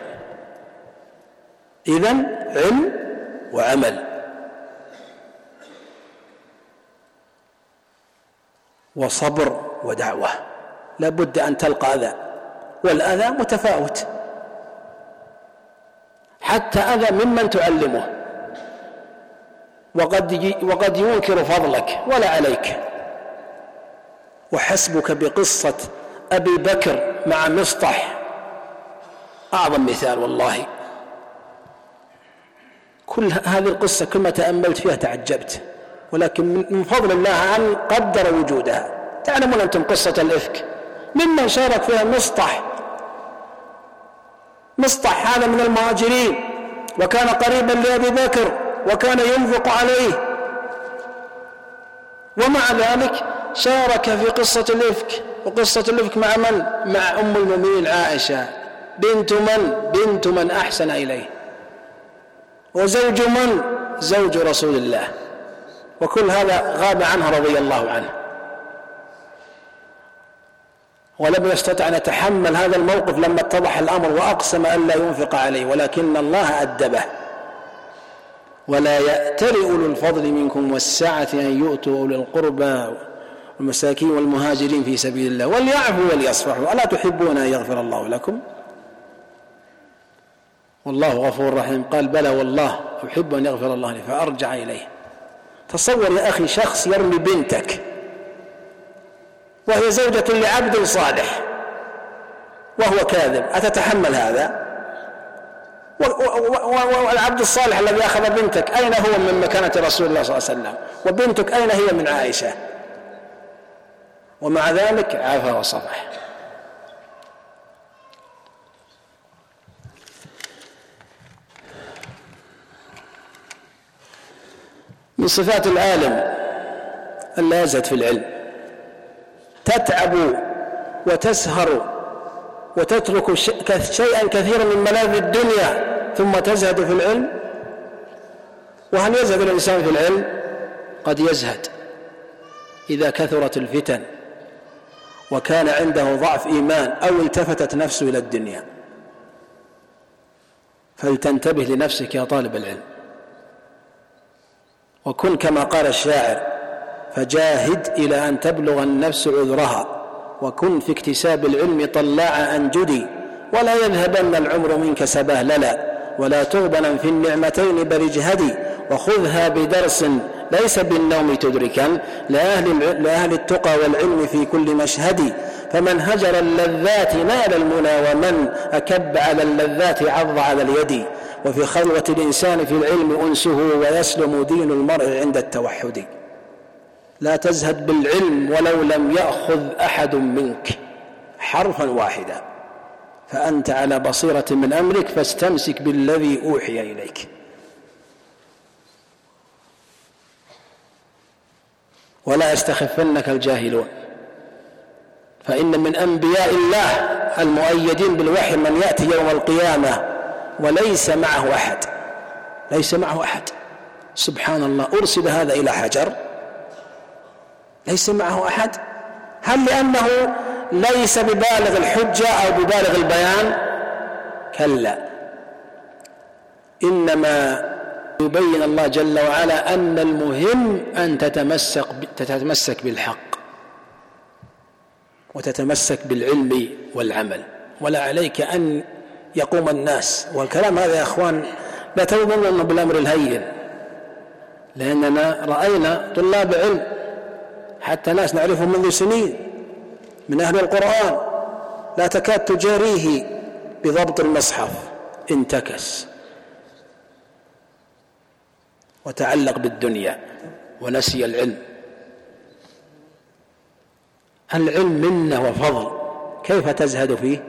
Speaker 1: إذن علم وعمل. وصبر ودعوة. لا بد أن تلقى أذى، والأذى متفاوت، حتى أذى ممن تعلمه، وقد وقد ينكر فضلك ولا عليك. وحسبك بقصة أبي بكر مع مصطح أعظم مثال والله. كل هذه القصة كلما تأملت فيها تعجبت، ولكن من فضل الله أن قدر وجودها. تعلمون أنتم قصة الإفك، ممن شارك فيها مصطح. مصطح هذا من المهاجرين، وكان قريبا لأبي بكر، وكان ينفق عليه، ومع ذلك شارك في قصة الإفك. وقصة الإفك مع من؟ مع أم المؤمنين عائشة بنت من؟ بنت من أحسن إليه، وزوج من؟ زوج رسول الله. وكل هذا غاب عنه رضي الله عنه، ولم يستطع أن يتحمل هذا الموقف لما اتضح الأمر، وأقسم أن لا ينفق عليه، ولكن الله أدبه. ولا يأتل أولو الفضل منكم والسعة أن يؤتوا أولي القربى والمساكين والمهاجرين في سبيل الله وليعفوا وليصفحوا ألا تحبون أن يغفر الله لكم والله غفور رحيم. قال: بلى والله أحب أن يغفر الله لي، فأرجع إليه. تصور يا أخي شخص يرمي بنتك وهي زوجة لعبد صالح وهو كاذب، أتتحمل هذا؟ والعبد الصالح الذي أخذ بنتك أين هو من مكانة رسول الله صلى الله عليه وسلم؟ وبنتك أين هي من عائشة؟ ومع ذلك عفا وصفح. من صفات العالم ألا يزهد في العلم. تتعب وتسهر وتترك شيئا كثيرا من ملاذ الدنيا ثم تزهد في العلم. وهل يزهد الإنسان في العلم؟ قد يزهد إذا كثرت الفتن وكان عنده ضعف إيمان أو التفتت نفسه إلى الدنيا. فلتنتبه لنفسك يا طالب العلم، وكن كما قال الشاعر: فجاهد إلى أن تبلغ النفس عذرها، وكن في اكتساب العلم طلاع أنجدي، ولا يذهبن العمر منك سبهللا، ولا تغبنا في النعمتين بل اجهدي، وخذها بدرس ليس بالنوم تدركا، لأهل, لأهل التقى والعلم في كل مشهد. فمن هجر اللذات نال المنى، ومن أكب على اللذات عض على اليد. وفي خلوة الإنسان في العلم أنسه، ويسلم دين المرء عند التوحد. لا تزهد بالعلم ولو لم يأخذ أحد منك حرفا واحدا، فأنت على بصيرة من أمرك، فاستمسك بالذي أوحي إليك. ولا يستخفنك الجاهلون، فإن من أنبياء الله المؤيدين بالوحي من يأتي يوم القيامة وليس معه أحد، ليس معه أحد. سبحان الله، أرسل هذا إلى حجر ليس معه أحد. هل لأنه ليس ببالغ الحجة أو ببالغ البيان؟ كلا، إنما يبين الله جل وعلا أن المهم أن تتمسك تتمسك بالحق وتتمسك بالعلم والعمل، ولا عليك أن يقوم الناس. والكلام هذا يا أخوان لا تظنوا بالأمر الهين، لأننا رأينا طلاب علم حتى ناس نعرفهم منذ سنين من أهل القرآن لا تكاد تجاريه بضبط المصحف، انتكس وتعلق بالدنيا ونسي العلم. العلم منه وفضل، كيف تزهد فيه؟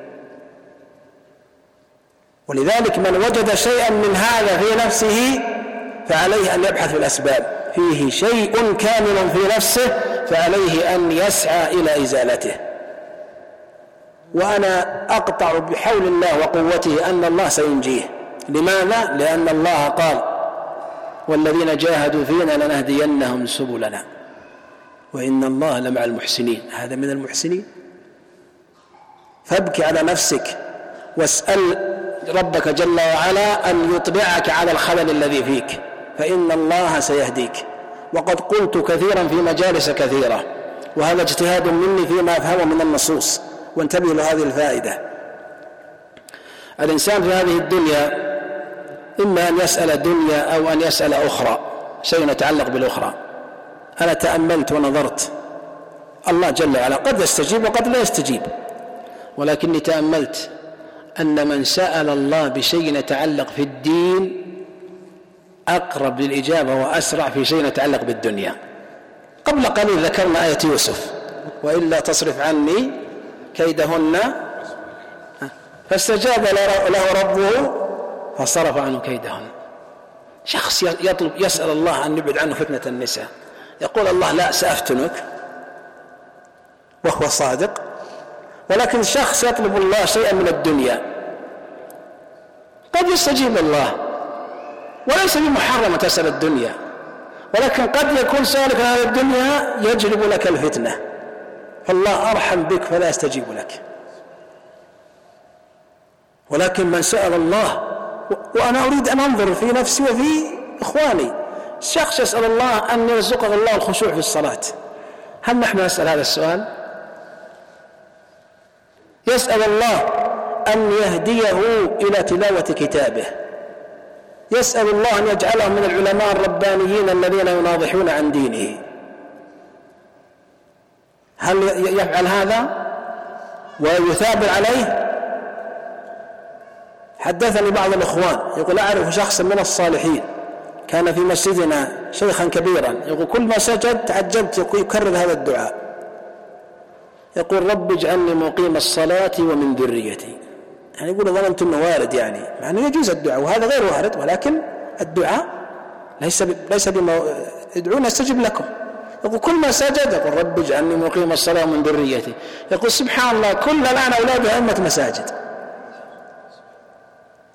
Speaker 1: ولذلك من وجد شيئا من هذا في نفسه فعليه أن يبحث في الأسباب. فيه شيء كامل في نفسه فعليه أن يسعى إلى إزالته. وأنا أقطع بحول الله وقوته أن الله سينجيه. لماذا؟ لأن الله قال: والذين جاهدوا فينا لنهدينهم سبلنا وإن الله لمع المحسنين. هذا من المحسنين. فابكي على نفسك واسأل ربك جل وعلا أن يطبعك على الخلل الذي فيك، فإن الله سيهديك. وقد قلت كثيرا في مجالس كثيرة، وهذا اجتهاد مني فيما أفهمه من النصوص، وانتبهوا لهذه الفائدة. الإنسان في هذه الدنيا إما أن يسأل دنيا أو أن يسأل أخرى، شيء يتعلق بالأخرى. أنا تأملت ونظرت، الله جل وعلا قد يستجيب وقد لا يستجيب، ولكني تأملت أن من سأل الله بشيء يتعلق في الدين أقرب للإجابة وأسرع في شيء يتعلق بالدنيا. قبل قليل ذكرنا آية يوسف: وإلا تصرف عني كيدهن فاستجاب له ربه فصرف عنه كيدهن. شخص يطلب يسأل الله أن يبعد عنه فتنة النساء، يقول الله: لا، سأفتنك، وهو صادق. ولكن شخص يطلب الله شيئا من الدنيا قد يستجيب الله، وليس بمحرم تسأل الدنيا، ولكن قد يكون سؤالك عن هذه الدنيا يجلب لك الفتنة، فالله أرحم بك فلا يستجيب لك. ولكن من سأل الله، وأنا أريد أن أنظر في نفسي وفي إخواني، شخص يسأل الله أن يرزقه الله الخشوع في الصلاة، هل نحن نسأل هذا السؤال؟ يسأل الله أن يهديه إلى تلاوة كتابه، يسأل الله أن يجعله من العلماء الربانيين الذين يناضحون عن دينه. هل يفعل هذا ويثابر عليه؟ حدثني بعض الإخوان يقول: أعرف شخصا من الصالحين كان في مسجدنا شيخا كبيرا، يقول كل ما سجد تعجبت يكرر هذا الدعاء، يقول: رب اجعلني مقيم الصلاة ومن ذريتي. يعني يقول ظننت أنه وارد، يعني مع أنه يجوز الدعاء وهذا غير وارد، ولكن الدعاء ليس ليس بما ادعون استجب لكم. يقول كل ما سجد يقول: رب اجعلني مقيم الصلاة ومن ذريتي. يقول سبحان الله، كل الآن أولاد أئمة مساجد.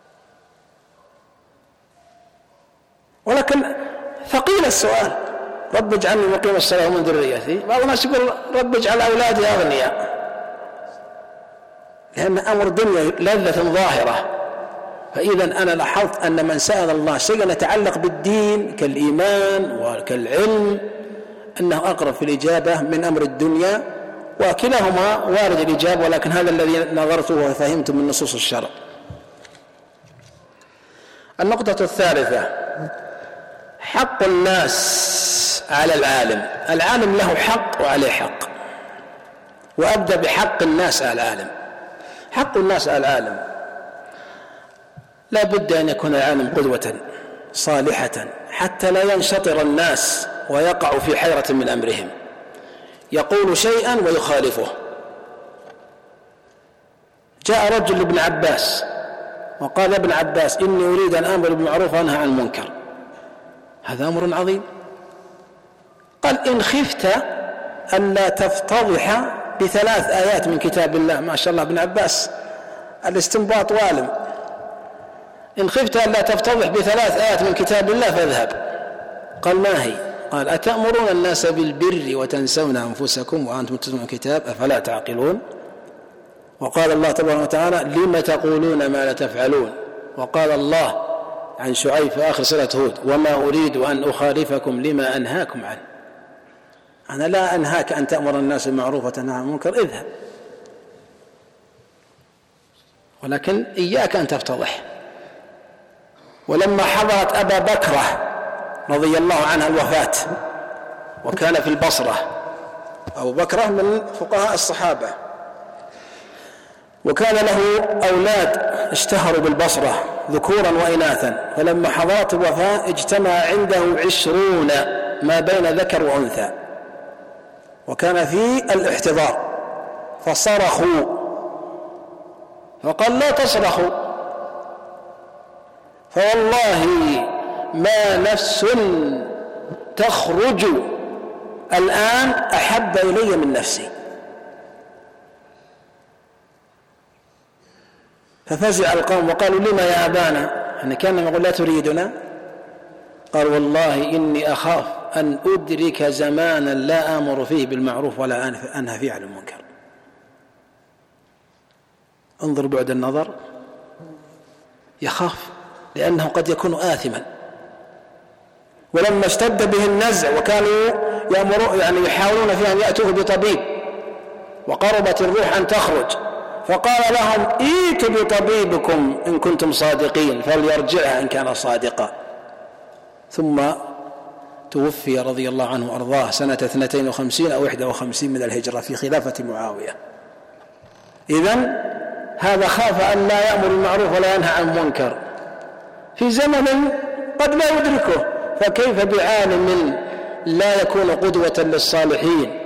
Speaker 1: ولكن ثقيل السؤال، رب اجعلني مقيم الصلاة ومن ذريتي. بعض الناس يقول رب اجعل أولادي أغنياء، لأن أمر دنيا لذة ظاهرة. فإذا أنا لاحظت أن من سأل الله شيئا يتعلق بالدين كالإيمان وكالعلم أنه أقرب في الإجابة من أمر الدنيا، وكلاهما وارد الإجابة، ولكن هذا الذي نظرته وفهمته من نصوص الشرع. النقطة الثالثة حق الناس على العالم. العالم له حق وعليه حق، وأبدأ بحق الناس على العالم. حق الناس على العالم لا بد أن يكون العالم قدوة صالحة حتى لا ينشطر الناس ويقع في حيرة من أمرهم، يقول شيئا ويخالفه. جاء رجل لابن عباس وقال يا ابن عباس إني أريد أن أمر بالمعروف وأنهى عن المنكر. هذا أمر عظيم. قال إن خفت أن لا تفتضح بثلاث آيات من كتاب الله. ما شاء الله ابن عباس الاستنباط والم. إن خفت أن لا تفتضح بثلاث آيات من كتاب الله فاذهب. قال ما هي؟ قال أتأمرون الناس بالبر وتنسون أنفسكم وأنتم تتلون الكتاب أفلا تعقلون. وقال الله تبارك وتعالى لم تقولون ما لا تفعلون. وقال الله عن شعيب في آخر سورة هود وما أريد أن أخالفكم لما أنهاكم عنه. أنا لا أنهاك أن تأمر الناس بالمعروف وتنهى عن المنكر، اذهب، ولكن إياك أن تفتضح. ولما حضرت أبا بكرة رضي الله عنها الوفاة وكان في البصرة، أبو بكرة من فقهاء الصحابة وكان له أولاد اشتهروا بالبصرة ذكورا وإناثا، فلما حضرت الوفاة اجتمع عنده عشرون ما بين ذكر وأنثى، وكان في الاحتضار فصرخوا، فقال لا تصرخوا، فوالله ما نفس تخرج الآن أحب إلي من نفسي. ففزع القوم وقالوا لما يا أبانا، يعني كان يقول لا تريدنا؟ قال والله إني أخاف أن أدرك زمانا لا آمر فيه بالمعروف ولا أنهى فيه عن المنكر. انظر بعد النظر، يخاف لأنه قد يكون آثما. ولما اشتد به النزع وكانوا يأمرون يعني يحاولون فيه أن يأتوه بطبيب وقربت الروح أن تخرج، فقال لهم ائتوا بطبيبكم إن كنتم صادقين فليرجعها إن كان صادقا. ثم توفي رضي الله عنه وأرضاه سنة اثنتين وخمسين أو إحدى وخمسين من الهجرة في خلافة معاوية. إذن هذا خاف أن لا يأمر بالمعروف ولا ينهى عن المنكر في زمن قد لا يدركه، فكيف بعالم لا يكون قدوة للصالحين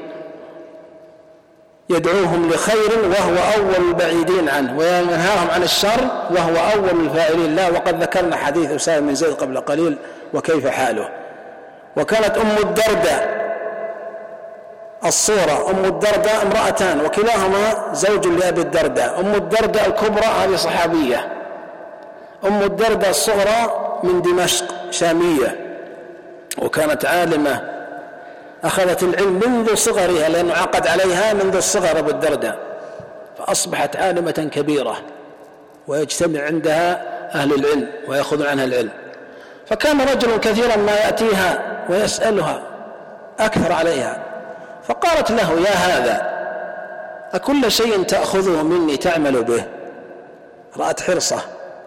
Speaker 1: يدعوهم لخير وهو أول البعيدين عنه وينهاهم عن الشر وهو أول الفاعلين لا. وقد ذكرنا حديث أسامة بن زيد قبل قليل وكيف حاله. وكانت أم الدرداء الصورة أم الدرداء امرأتان وكلاهما زوج لأبي الدرداء. أم الدرداء الكبرى هذه صحابية، أم الدرداء الصغرى من دمشق شامية، وكانت عالمة أخذت العلم منذ صغرها لأنه عقد عليها منذ الصغر أبو الدرداء، فأصبحت عالمة كبيرة ويجتمع عندها أهل العلم ويأخذ عنها العلم. فكان رجل كثيرا ما يأتيها ويسألها أكثر عليها، فقالت له يا هذا أكل شيء تأخذه مني تعمل به؟ رأت حرصه.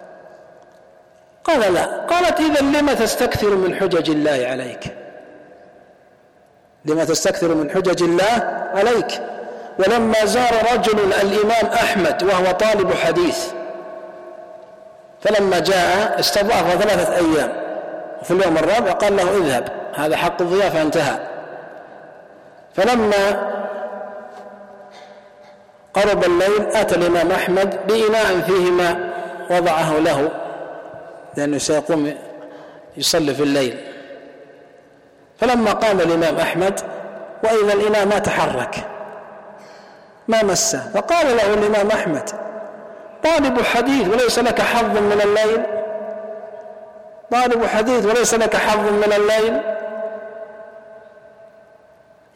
Speaker 1: قال لا. قالت إذن لما تستكثر من حجج الله عليك؟ لما تستكثر من حجج الله عليك؟ ولما زار رجل الإمام أحمد وهو طالب حديث، فلما جاء استضافه ثلاثة أيام، وفي اليوم الرابع قال له اذهب، هذا حق الضيافة انتهى. فلما قرب الليل أتى الإمام أحمد بإناء فيه ماء وضعه له لأنه سيقوم يصلي في الليل. فلما قام الإمام أحمد وإذا الإناء ما تحرك ما مسه، فقال له الإمام أحمد طالب حديث وليس لك حظ من الليل؟ طالب حديث وليس لك حظ من الليل؟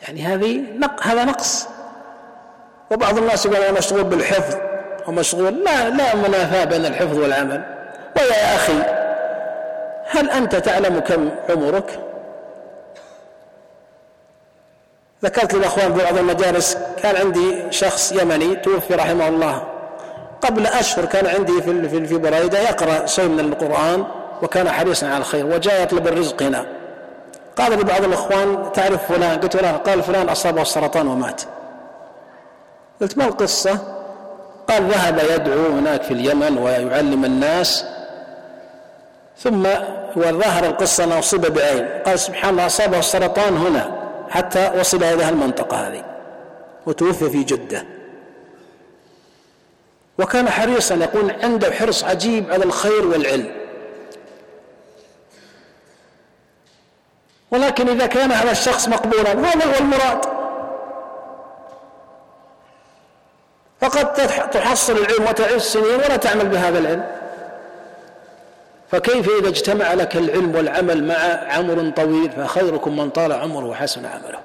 Speaker 1: يعني هذه هذا نقص. وبعض الناس يقول أنا مشغول بالحفظ ومشغول، لا لا منافاة بين الحفظ والعمل. ويا أخي هل أنت تعلم كم عمرك؟ ذكرت للأخوان ببعض المجالس، كان عندي شخص يمني توفي رحمه الله قبل أشهر، كان عندي في في بريدة يقرأ شيء من القرآن وكان حريصا على الخير وجاء يطلب الرزق هنا. قال لبعض الأخوان تعرف فلان؟ قلت له قال فلان أصابه السرطان ومات. قلت ما القصة؟ قال ذهب يدعو هناك في اليمن ويعلم الناس، ثم وظهر القصة أنه أصيب بعين. قال سبحان الله أصابه السرطان هنا حتى وصل إلى المنطقة هذه وتوفي في جدة. وكان حريصا، يقول عنده حرص عجيب على الخير والعلم. ولكن إذا كان هذا الشخص مقبولا هذا هو المراد، فقد تحصل العلم وتعيش سنين ولا تعمل بهذا العلم. فكيف إذا اجتمع لك العلم والعمل مع عمر طويل؟ فخيركم من طال عمره وحسن عمله.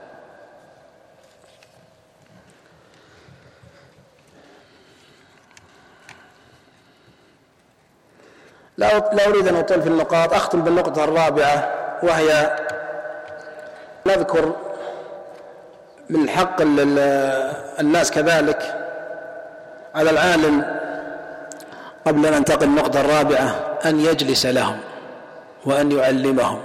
Speaker 1: لا لا أريد أن أطيل في النقاط، أختم بالنقطة الرابعة، وهي نذكر من حق الناس كذلك على العالم قبل أن ننتقل النقطة الرابعة أن يجلس لهم وأن يعلمهم،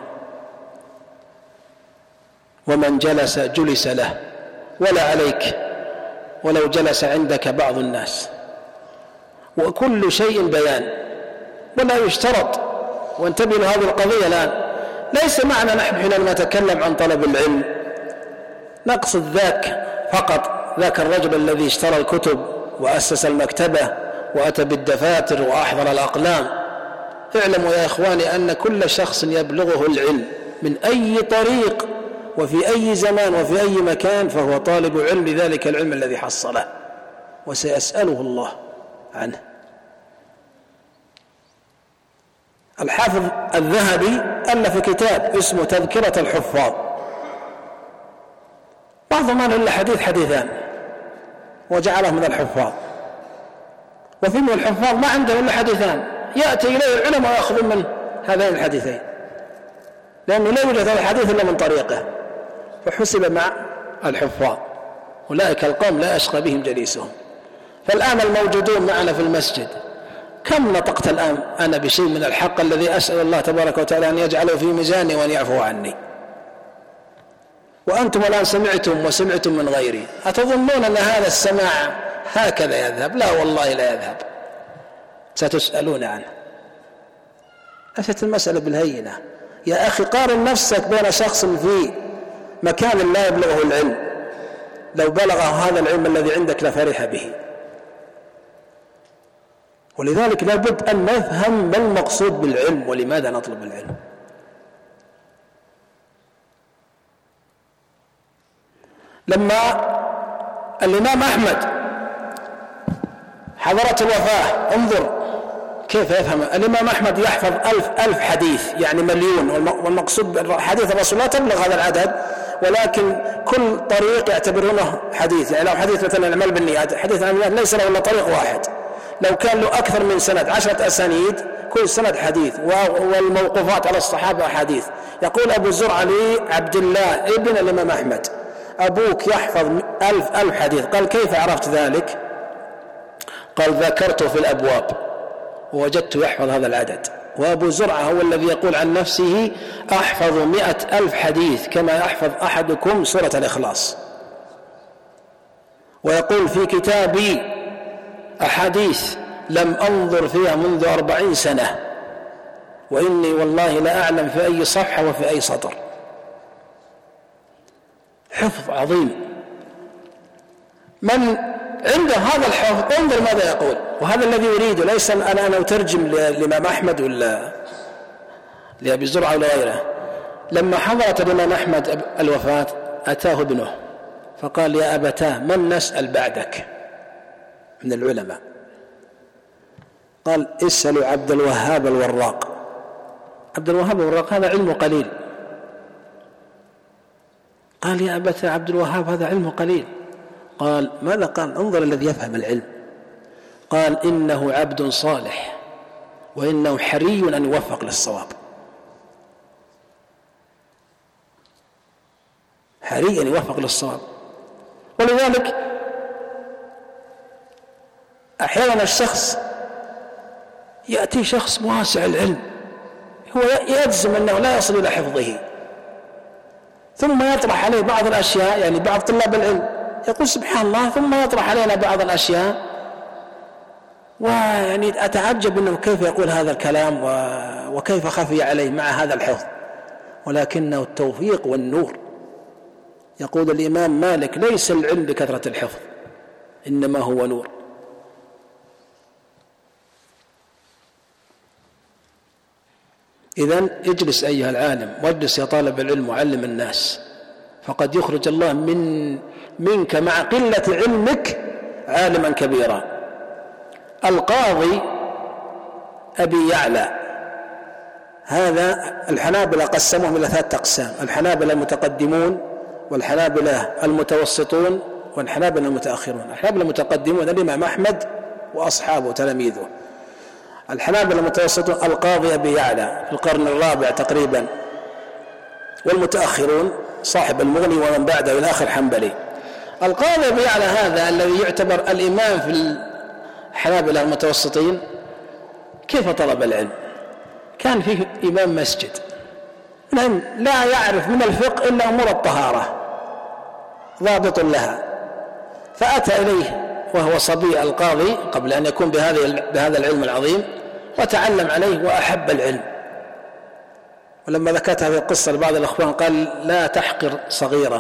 Speaker 1: ومن جلس جلس له، ولا عليك ولو جلس عندك بعض الناس. وكل شيء بيان، ولا يشترط. وانتبه لهذه القضية الآن، ليس معنا نحن حينما نتكلم عن طلب العلم نقصد ذاك فقط، ذاك الرجل الذي اشترى الكتب وأسس المكتبة وأتى بالدفاتر وأحضر الأقلام. اعلموا يا إخواني أن كل شخص يبلغه العلم من أي طريق وفي أي زمان وفي أي مكان فهو طالب علم لذلك العلم الذي حصله، وسيسأله الله عنه. الحافظ الذهبي ألف كتاب اسمه تذكرة الحفاظ، بعض ما إلا حديث حديثان وجعله من الحفاظ، وفي من الحفاظ ما عنده إلا حديثان، يأتي إليه العلماء ويأخذون من هذين الحديثين، لأنه لا يوجد هذا الحديث إلا من طريقه، فحسب مع الحفاظ. أولئك القوم لا يشقى بهم جليسهم. فالآن الموجودون معنا في المسجد كم نطقت الآن أنا بشيء من الحق الذي أسأل الله تبارك وتعالى أن يجعله في ميزاني وأن يعفو عني؟ وأنتم الآن سمعتم وسمعتم من غيري، أتظنون أن هذا السماع هكذا يذهب؟ لا والله لا يذهب، ستسألون عنه. ليست المسألة بالهينة يا أخي. قارن نفسك بين شخص في مكان لا يبلغه العلم، لو بلغ هذا العلم الذي عندك لفرح به. ولذلك لابد أن نفهم ما المقصود بالعلم ولماذا نطلب العلم. لما الإمام أحمد حضرت الوفاة، انظر كيف يفهم الإمام أحمد، يحفظ ألف ألف حديث يعني مليون، والمقصود حديث الرسول لا تبلغ هذا العدد، ولكن كل طريق يعتبرونه حديث. يعني لو حديث مثلا الأعمال بالنيات، حديث عن النيات ليس له إلا طريق واحد، لو كان له أكثر من سند عشرة أسانيد كل سند حديث، والموقوفات على الصحابة حديث. يقول أبو زرع لي عبد الله ابن الإمام أحمد أبوك يحفظ ألف ألف حديث. قال كيف عرفت ذلك؟ قال ذكرته في الأبواب ووجدت يحفظ هذا العدد. وأبو زرعة هو الذي يقول عن نفسه أحفظ مئة ألف حديث كما يحفظ أحدكم سورة الإخلاص. ويقول في كتابي أحاديث لم أنظر فيها منذ أربعين سنة، وإني والله لا أعلم في أي صفحة وفي أي سطر. حفظ عظيم. من عنده هذا الحفظ انظر ماذا يقول، وهذا الذي يريده. ليس أنا أنا أترجم للإمام أحمد ولا لأبي زرعة ولا غيره. لما حضرت الإمام أحمد الوفاة أتاه ابنه فقال يا أبتاه من نسأل بعدك من العلماء؟ قال اسألوا عبد الوهاب الوراق. عبد الوهاب الوراق هذا علمه قليل قال يا أبت عبد الوهاب هذا علم قليل. قال ماذا؟ قال انظر الذي يفهم العلم. قال إنه عبد صالح وإنه حري أن يوفق للصواب، حري أن يوفق للصواب. ولذلك أحيانا الشخص يأتي شخص واسع العلم هو يجزم أنه لا يصل إلى حفظه، ثم يطرح عليه بعض الأشياء، يعني بعض طلاب العلم يقول سبحان الله، ثم يطرح علينا بعض الأشياء ويعني أتعجب أنه كيف يقول هذا الكلام وكيف خفي عليه مع هذا الحفظ، ولكنه التوفيق والنور. يقول الإمام مالك ليس العلم بكثرة الحفظ إنما هو نور. إذن اجلس أيها العالم، واجلس يا طالب العلم وعلم الناس، فقد يخرج الله من منك مع قلة علمك عالما كبيرا. القاضي أبي يعلى هذا الحنابلة قسموهم إلى ثلاثة أقسام: الحنابلة المتقدمون والحنابلة المتوسطون والحنابلة المتأخرون. الحنابلة المتقدمون الإمام أحمد وأصحابه تلاميذه. الحنابلة المتوسطون القاضي أبي يعلى في القرن الرابع تقريبا، والمتأخرون صاحب المغني ومن بعده إلى آخر حنبلي. القاضي أبي يعلى هذا الذي يعتبر الإمام في الحنابلة المتوسطين، كيف طلب العلم؟ كان فيه إمام مسجد لا يعرف من الفقه إلا أمور الطهارة، ضابط لها، فأتى إليه وهو صبي القاضي قبل أن يكون بهذا العلم العظيم، وتعلم عليه وأحب العلم. ولما ذكرت هذه القصة لبعض الأخوان قال لا تحقر صغيرا،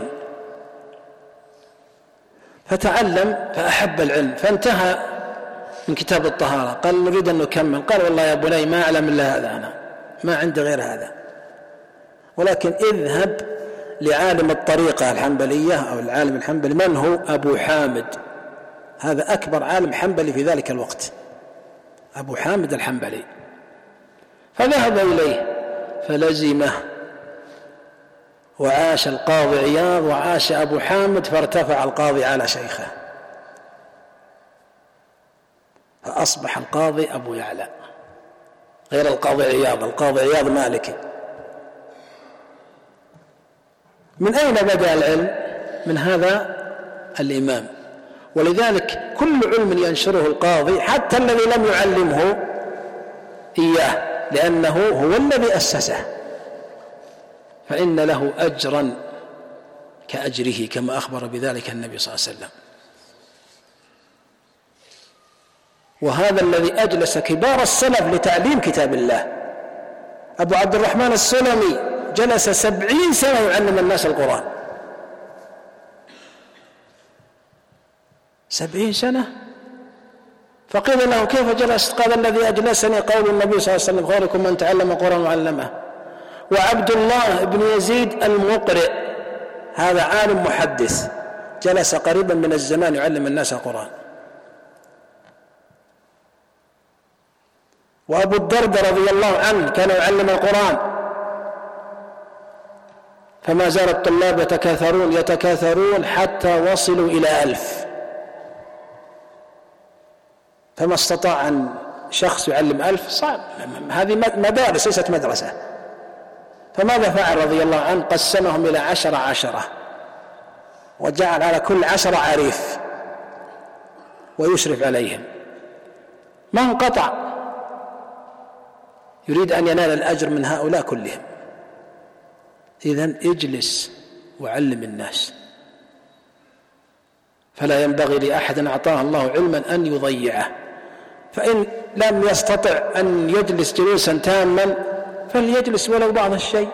Speaker 1: فتعلم فأحب العلم، فانتهى من كتاب الطهارة. قال نريد أن نكمل. قال والله يا بني ما أعلم إلا هذا، أنا ما عندي غير هذا، ولكن اذهب لعالم الطريقة الحنبلية أو العالم الحنبلي من هو أبو حامد، هذا أكبر عالم حنبلي في ذلك الوقت، أبو حامد الحنبلي. فذهب إليه فلزمه، وعاش القاضي عياض وعاش أبو حامد، فارتفع القاضي على شيخه، فأصبح القاضي أبو يعلى غير القاضي عياض. القاضي عياض مالكي. من أين بدأ العلم؟ من هذا الإمام. ولذلك كل علم ينشره القاضي حتى الذي لم يعلمه إياه لأنه هو الذي أسسه، فإن له أجرا كأجره كما أخبر بذلك النبي صلى الله عليه وسلم. وهذا الذي أجلس كبار السلف لتعليم كتاب الله. أبو عبد الرحمن السلمي جلس سبعين سنة يعلم الناس القرآن، سبعين سنة. فقيل له كيف جلست؟ قال الذي أجلسني قول النبي صلى الله عليه وسلم خيركم من تعلم القرآن وعلمه. وعبد الله بن يزيد المقرئ هذا عالم محدث جلس قريبا من الزمان يعلم الناس القرآن. وأبو الدرداء رضي الله عنه كان يعلم القرآن، فما زال الطلاب يتكاثرون يتكاثرون حتى وصلوا إلى ألف، فما استطاع أن شخص يعلم ألف صعب، هذه مدارس ليست مدرسة. فماذا فعل رضي الله عنه؟ قسمهم إلى عشرة عشرة، وجعل على كل عشرة عريف ويشرف عليهم. ما انقطع، يريد أن ينال الأجر من هؤلاء كلهم. إذن اجلس وعلم الناس، فلا ينبغي لأحد أعطاه الله علما أن يضيعه. فإن لم يستطع أن يجلس جلوسا تاما فليجلس ولو بعض الشيء.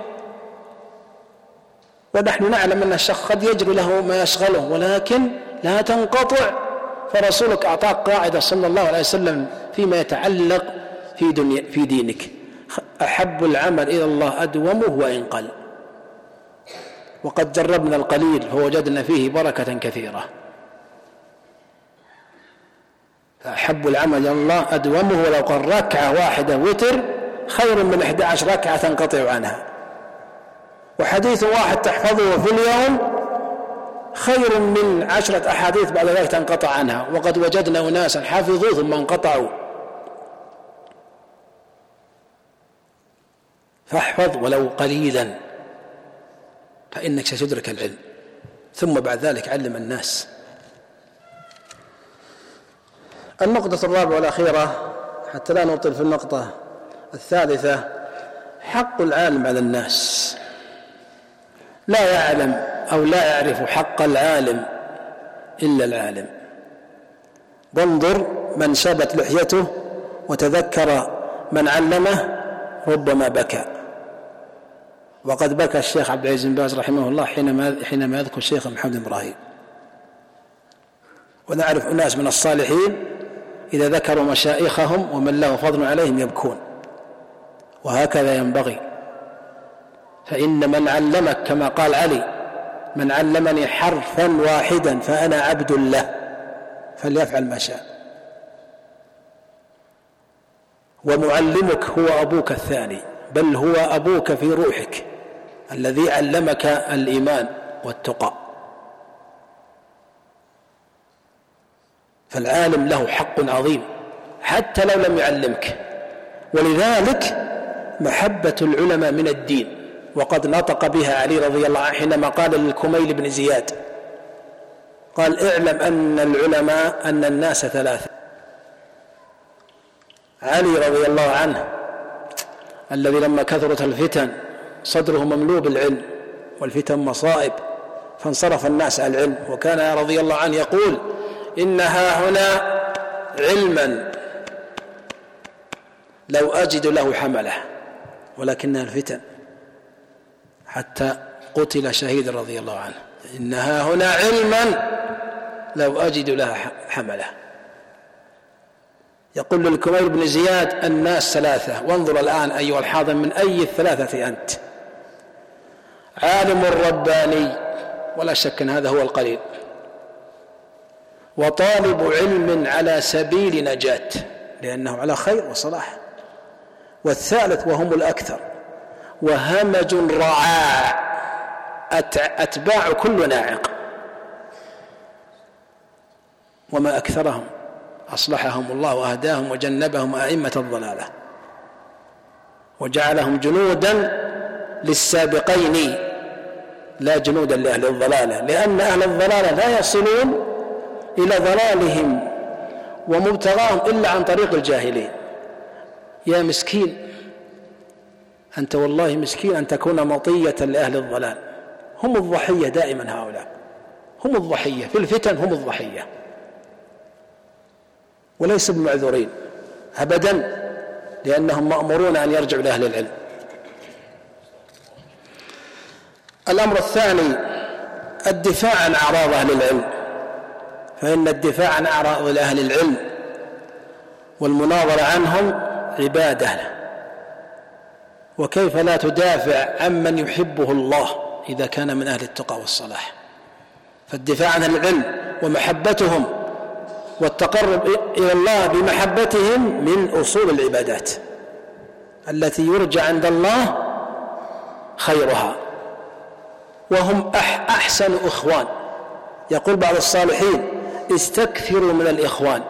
Speaker 1: ونحن نعلم أن الشخص قد يجري له ما يشغله، ولكن لا تنقطع. فرسولك أعطاك قاعدة صلى الله عليه وسلم فيما يتعلق في, دنيا في دينك: أحب العمل إلى الله أدومه وإن قل. وقد جربنا القليل فوجدنا فيه بركة كثيرة. فأحب العمل إلى الله أدومه ولو قال ركعة واحدة وتر خير من إحدى عشر ركعة تنقطع عنها. وحديث واحد تحفظه في اليوم خير من عشرة أحاديث بعد ذلك تنقطع عنها، وقد وجدنا أناسا حفظوا ثم انقطعوا. فاحفظ ولو قليلا فإنك ستدرك العلم، ثم بعد ذلك علم الناس. النقطة الرابعة والأخيرة حتى لا نطيل في النقطة الثالثة: حق العالم على الناس. لا يعلم أو لا يعرف حق العالم إلا العالم. وانظر من شابت لحيته وتذكر من علمه ربما بكى. وقد بكى الشيخ عبد العزيز بن باز رحمه الله حينما حينما يذكر الشيخ محمد إبراهيم. ونعرف أناس من الصالحين إذا ذكروا مشايخهم ومن له فضل عليهم يبكون، وهكذا ينبغي. فإن من علمك كما قال علي: من علمني حرفا واحدا فأنا عبد له فليفعل ما شاء. ومعلمك هو أبوك الثاني، بل هو أبوك في روحك الذي علمك الإيمان والتقى. فالعالم له حق عظيم حتى لو لم يعلمك. ولذلك محبة العلماء من الدين، وقد نطق بها علي رضي الله عنه حينما قال للكميل بن زياد: قال: اعلم أن العلماء أن الناس ثلاثة. علي رضي الله عنه الذي لما كثرت الفتن صدره مملوء بالعلم، والفتن مصائب، فانصرف الناس عن العلم. وكان رضي الله عنه يقول: إنها هنا علما لو أجد له حمله، ولكنها الفتن، حتى قتل شهيد رضي الله عنه. إنها هنا علما لو أجد لها حمله. يقول للكميل بن زياد: الناس ثلاثة، وانظر الآن أيها الحاضر من أي الثلاثة أنت؟ عالم رباني، ولا شك أن هذا هو القليل، وطالب علم على سبيل نجاة لأنه على خير وصلاح، والثالث وهم الأكثر وهمج رعاع أتباع كل ناعق. وما أكثرهم، أصلحهم الله وأهداهم وجنبهم أئمة الضلالة وجعلهم جنودا للسابقين لا جنودا لأهل الضلالة، لأن أهل الضلالة لا يصلون إلى ضلالهم ومبتغاهم إلا عن طريق الجاهلين. يا مسكين أنت، والله مسكين أن تكون مطية لأهل الضلال. هم الضحية دائما، هؤلاء هم الضحية في الفتن، هم الضحية وليس بمعذورين أبدا، لأنهم مأمورون أن يرجعوا لأهل العلم. الأمر الثاني: الدفاع عن أعراض أهل العلم. فإن الدفاع عن أعراض أهل العلم والمناظرة عنهم عبادة، وكيف لا تدافع عن من يحبه الله إذا كان من أهل التقى والصلاح. فالدفاع عن أهل العلم ومحبتهم والتقرب إلى الله بمحبتهم من أصول العبادات التي يرجى عند الله خيرها، وهم أحسن إخوان. يقول بعض الصالحين: استكثروا من الإخوان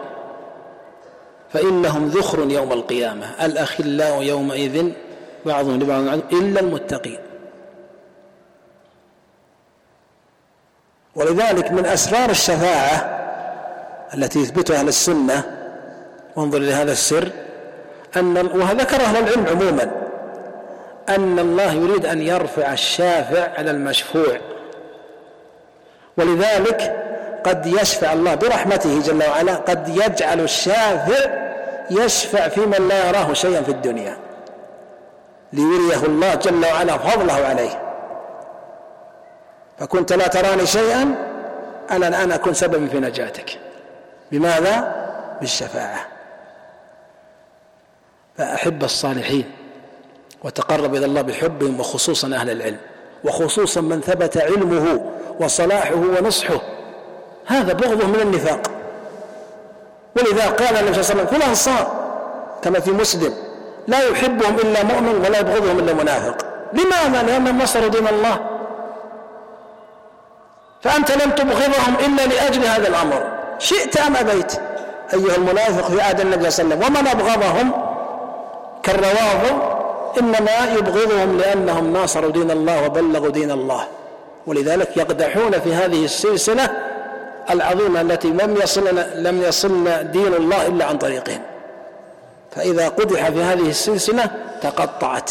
Speaker 1: فإنهم ذخر يوم القيامة، الأخلاء يومئذ بعضهم لبعض إلا المتقين. ولذلك من أسرار الشفاعة التي يثبتها أهل السنة، وانظر لهذا السر، أن وذكر أهل العلم عموما، أن الله يريد أن يرفع الشافع على المشفوع. ولذلك قد يشفع الله برحمته جل وعلا، قد يجعل الشافع يشفع في من لا يراه شيئا في الدنيا ليريه الله جل وعلا فضله عليه. فكنت لا تراني شيئا، أنا الآن أكون سببا في نجاتك. بماذا؟ بالشفاعة. فأحب الصالحين وتقرب إلى الله بحبهم، وخصوصا أهل العلم، وخصوصا من ثبت علمه وصلاحه ونصحه، هذا بغضه من النفاق. ولذا قال النبي صلى الله عليه وسلم: في الأنصار كما في مسلم: لا يحبهم إلا مؤمن ولا يبغضهم إلا منافق. لماذا؟ لأنهم نصروا دين الله. فأنت لم تبغضهم إلا لأجل هذا الأمر، شئت أم أبيت أيها المنافق في عهد النبي صلى الله عليه وسلم. ومن أبغضهم كالروافض إنما يبغضهم لأنهم ناصروا دين الله وبلغوا دين الله، ولذلك يقدحون في هذه السلسلة العظيمة التي لم يصلنا لم يصلنا دين الله إلا عن طريقهم، فإذا قدح في هذه السلسلة تقطعت.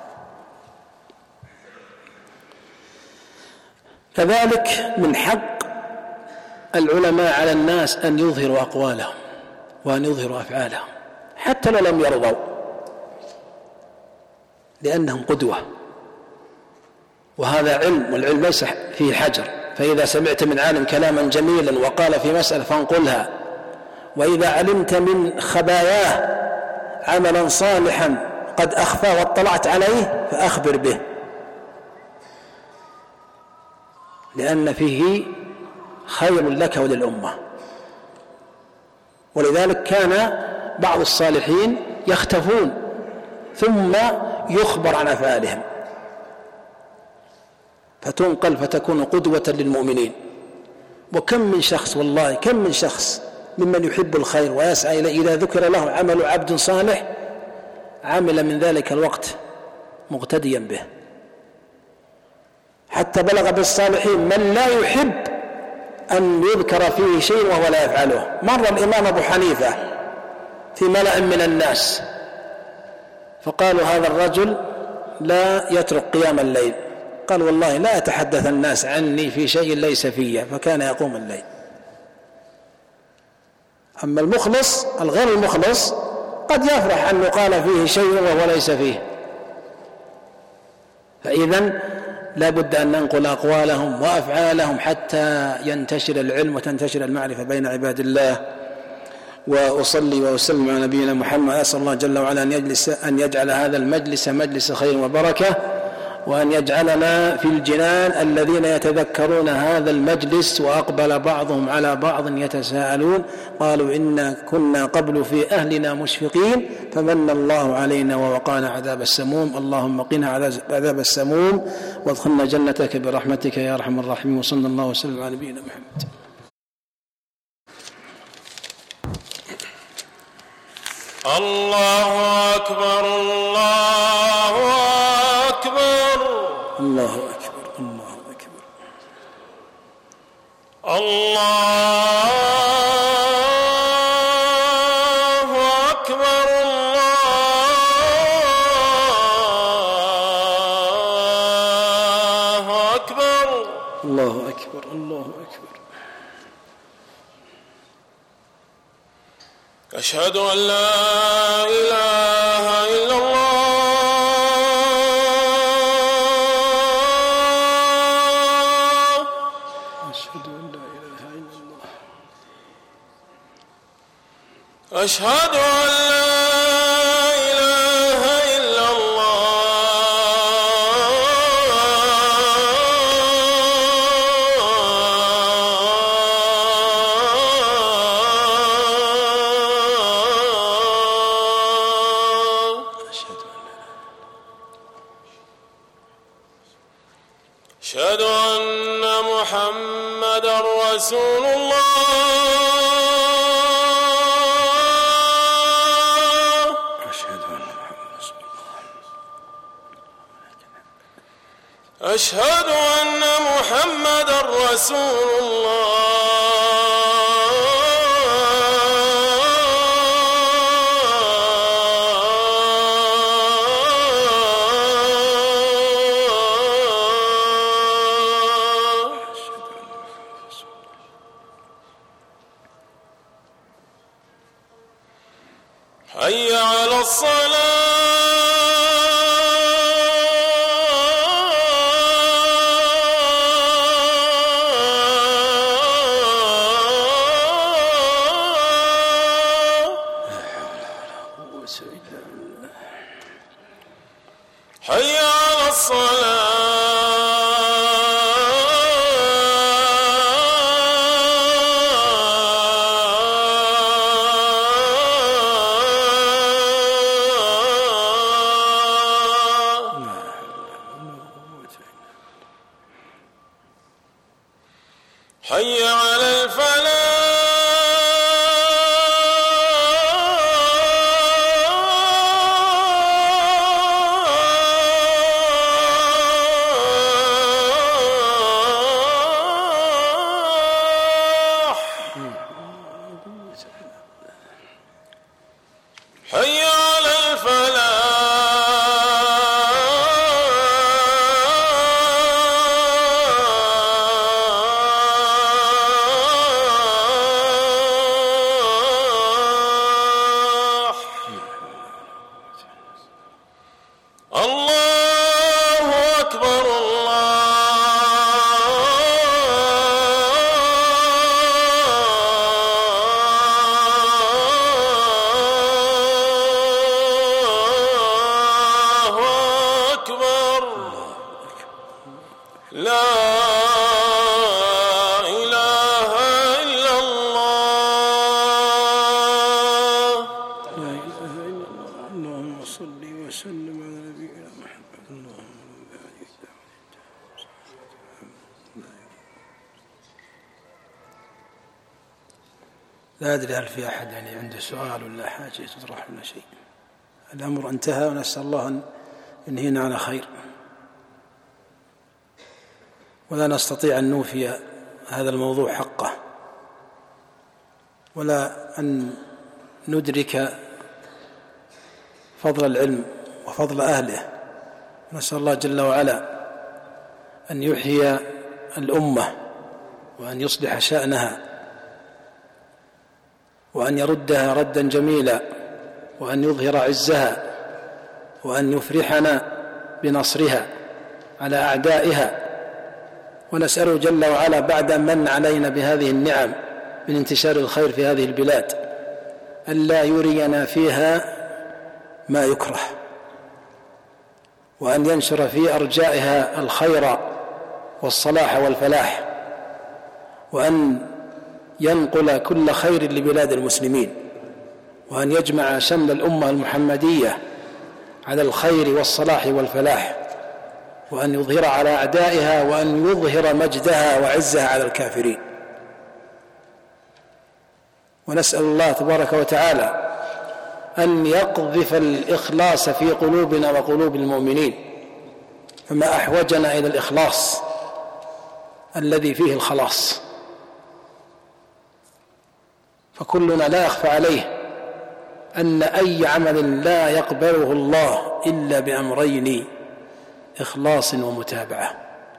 Speaker 1: كذلك من حق العلماء على الناس أن يظهروا أقوالهم وأن يظهروا أفعالهم حتى لو لم يرضوا، لأنهم قدوة، وهذا علم، والعلم ليس فيه حجر. فإذا سمعت من عالم كلاما جميلا وقال في مسألة فانقلها، وإذا علمت من خباياه عملا صالحا قد أخفى واطلعت عليه فأخبر به، لأن فيه خير لك وللأمة. ولذلك كان بعض الصالحين يختفون ثم يخبر عن أفعالهم فتنقل فتكون قدوة للمؤمنين. وكم من شخص، والله كم من شخص ممن يحب الخير ويسعى إليه إذا ذكر له عمل عبد صالح عمل من ذلك الوقت مقتديا به، حتى بلغ بالصالحين من لا يحب أن يذكر فيه شيء وهو لا يفعله. مر الإمام أبو حنيفة في ملأ من الناس فقالوا هذا الرجل لا يترك قيام الليل، قال والله لا أتحدث الناس عني في شيء ليس فيه، فكان يقوم الليل. أما المخلص الغير المخلص قد يفرح أن يقال فيه شيء وهو ليس فيه. فإذن لا بد أن ننقل أقوالهم وأفعالهم حتى ينتشر العلم وتنتشر المعرفة بين عباد الله. وأصلي وأسلم على نبينا محمد، أسأل الله جل وعلا أن يجلس أن يجعل هذا المجلس مجلس خير وبركة، وأن يجعلنا في الجنان الذين يتذكرون هذا المجلس وأقبل بعضهم على بعض يتساءلون قالوا إنا كنا قبل في أهلنا مشفقين فمن الله علينا ووقانا عذاب السموم. اللهم قنا عذاب السموم وادخلنا جنتك برحمتك يا أرحم الراحمين. وصلى الله وسلم على نبينا محمد.
Speaker 2: الله أكبر الله أكبر
Speaker 1: الله أكبر الله أكبر
Speaker 2: الله أكبر الله أكبر
Speaker 1: الله أكبر الله أكبر.
Speaker 2: أشهد أن لا إله إلا الله
Speaker 1: أشهد أن لا إله إلا الله
Speaker 2: أشهد أن لا إله إلا أشهد أن محمدا رسول الله أشهد أن محمدا رسول الله حي على الصلاة حي على الصلاة حي على الفلاح. الله أكبر الله أكبر لا إله إلا الله.
Speaker 3: لا إله إلا الله. اللهم صل وسلم على نبينا محمد. اللهم لا أدري هل في أحد يعني عنده سؤال ولا حاجة تطرح ولا شيء. الأمر انتهى ونسأل الله أن ينهينا على خير، ولا نستطيع أن نوفي هذا الموضوع حقه ولا أن ندرك فضل العلم وفضل أهله. نسأل الله جل وعلا أن يحيي الأمة وأن يصلح شأنها وأن يردها ردا جميلا وأن يظهر عزها وأن يفرحنا بنصرها على أعدائها. ونسأله جل وعلا بعد أن من علينا بهذه النعم من انتشار الخير في هذه البلاد ألا يرينا فيها ما يكره، وأن ينشر في أرجائها الخير والصلاح والفلاح، وأن ينقل كل خير لبلاد المسلمين، وأن يجمع شمل الأمة المحمدية على الخير والصلاح والفلاح، وأن يظهر على أعدائها وأن يظهر مجدها وعزها على الكافرين. ونسأل الله تبارك وتعالى أن يقذف الإخلاص في قلوبنا وقلوب المؤمنين، فما أحوجنا إلى الإخلاص الذي فيه الخلاص. فكلنا لا يخفى عليه أن أي عمل لا يقبله الله إلا بأمرين: إخلاص ومتابعة.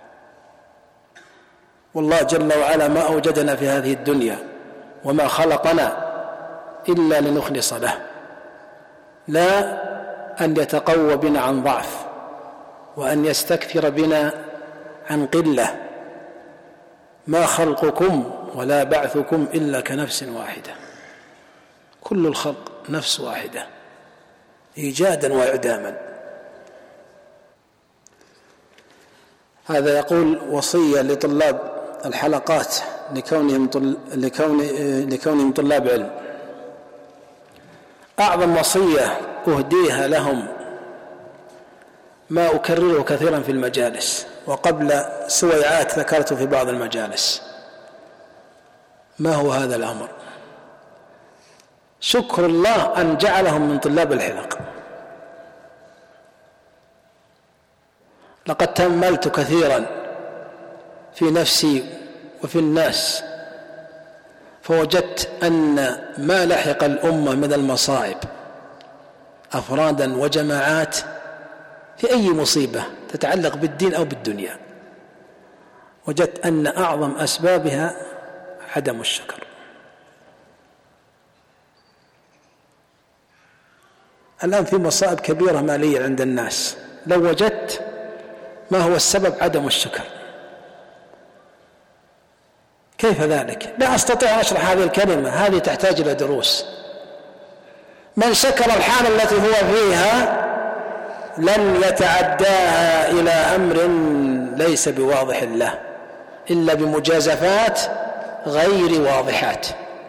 Speaker 3: والله جل وعلا ما أوجدنا في هذه الدنيا وما خلقنا إلا لنخلص له، لا أن يتقوى بنا عن ضعف وأن يستكثر بنا عن قلة. ما خلقكم ولا بعثكم إلا كنفس واحدة، كل الخلق نفس واحدة إيجادا وإعداما. هذا يقول وصية لطلاب الحلقات لكونهم, طل... لكون... لكونهم طلاب علم. أعظم وصية أهديها لهم ما أكرره كثيرا في المجالس، وقبل سويعات ذكرت في بعض المجالس. ما هو هذا الأمر؟ شكر الله أن جعلهم من طلاب الحلق. لقد تأملت كثيرا في نفسي وفي الناس، فوجدت أن ما لحق الأمة من المصائب أفرادا وجماعات في أي مصيبة تتعلق بالدين أو بالدنيا، وجدت أن أعظم أسبابها عدم الشكر. الآن في مصائب كبيرة مالية عند الناس، لو وجدت ما هو السبب عدم الشكر. كيف ذلك؟ لا أستطيع أن أشرح هذه الكلمة، هذه تحتاج إلى دروس. من شكر الحال التي هو فيها لن يتعداها إلى أمر ليس بواضح له إلا بمجازفات غير واضحات.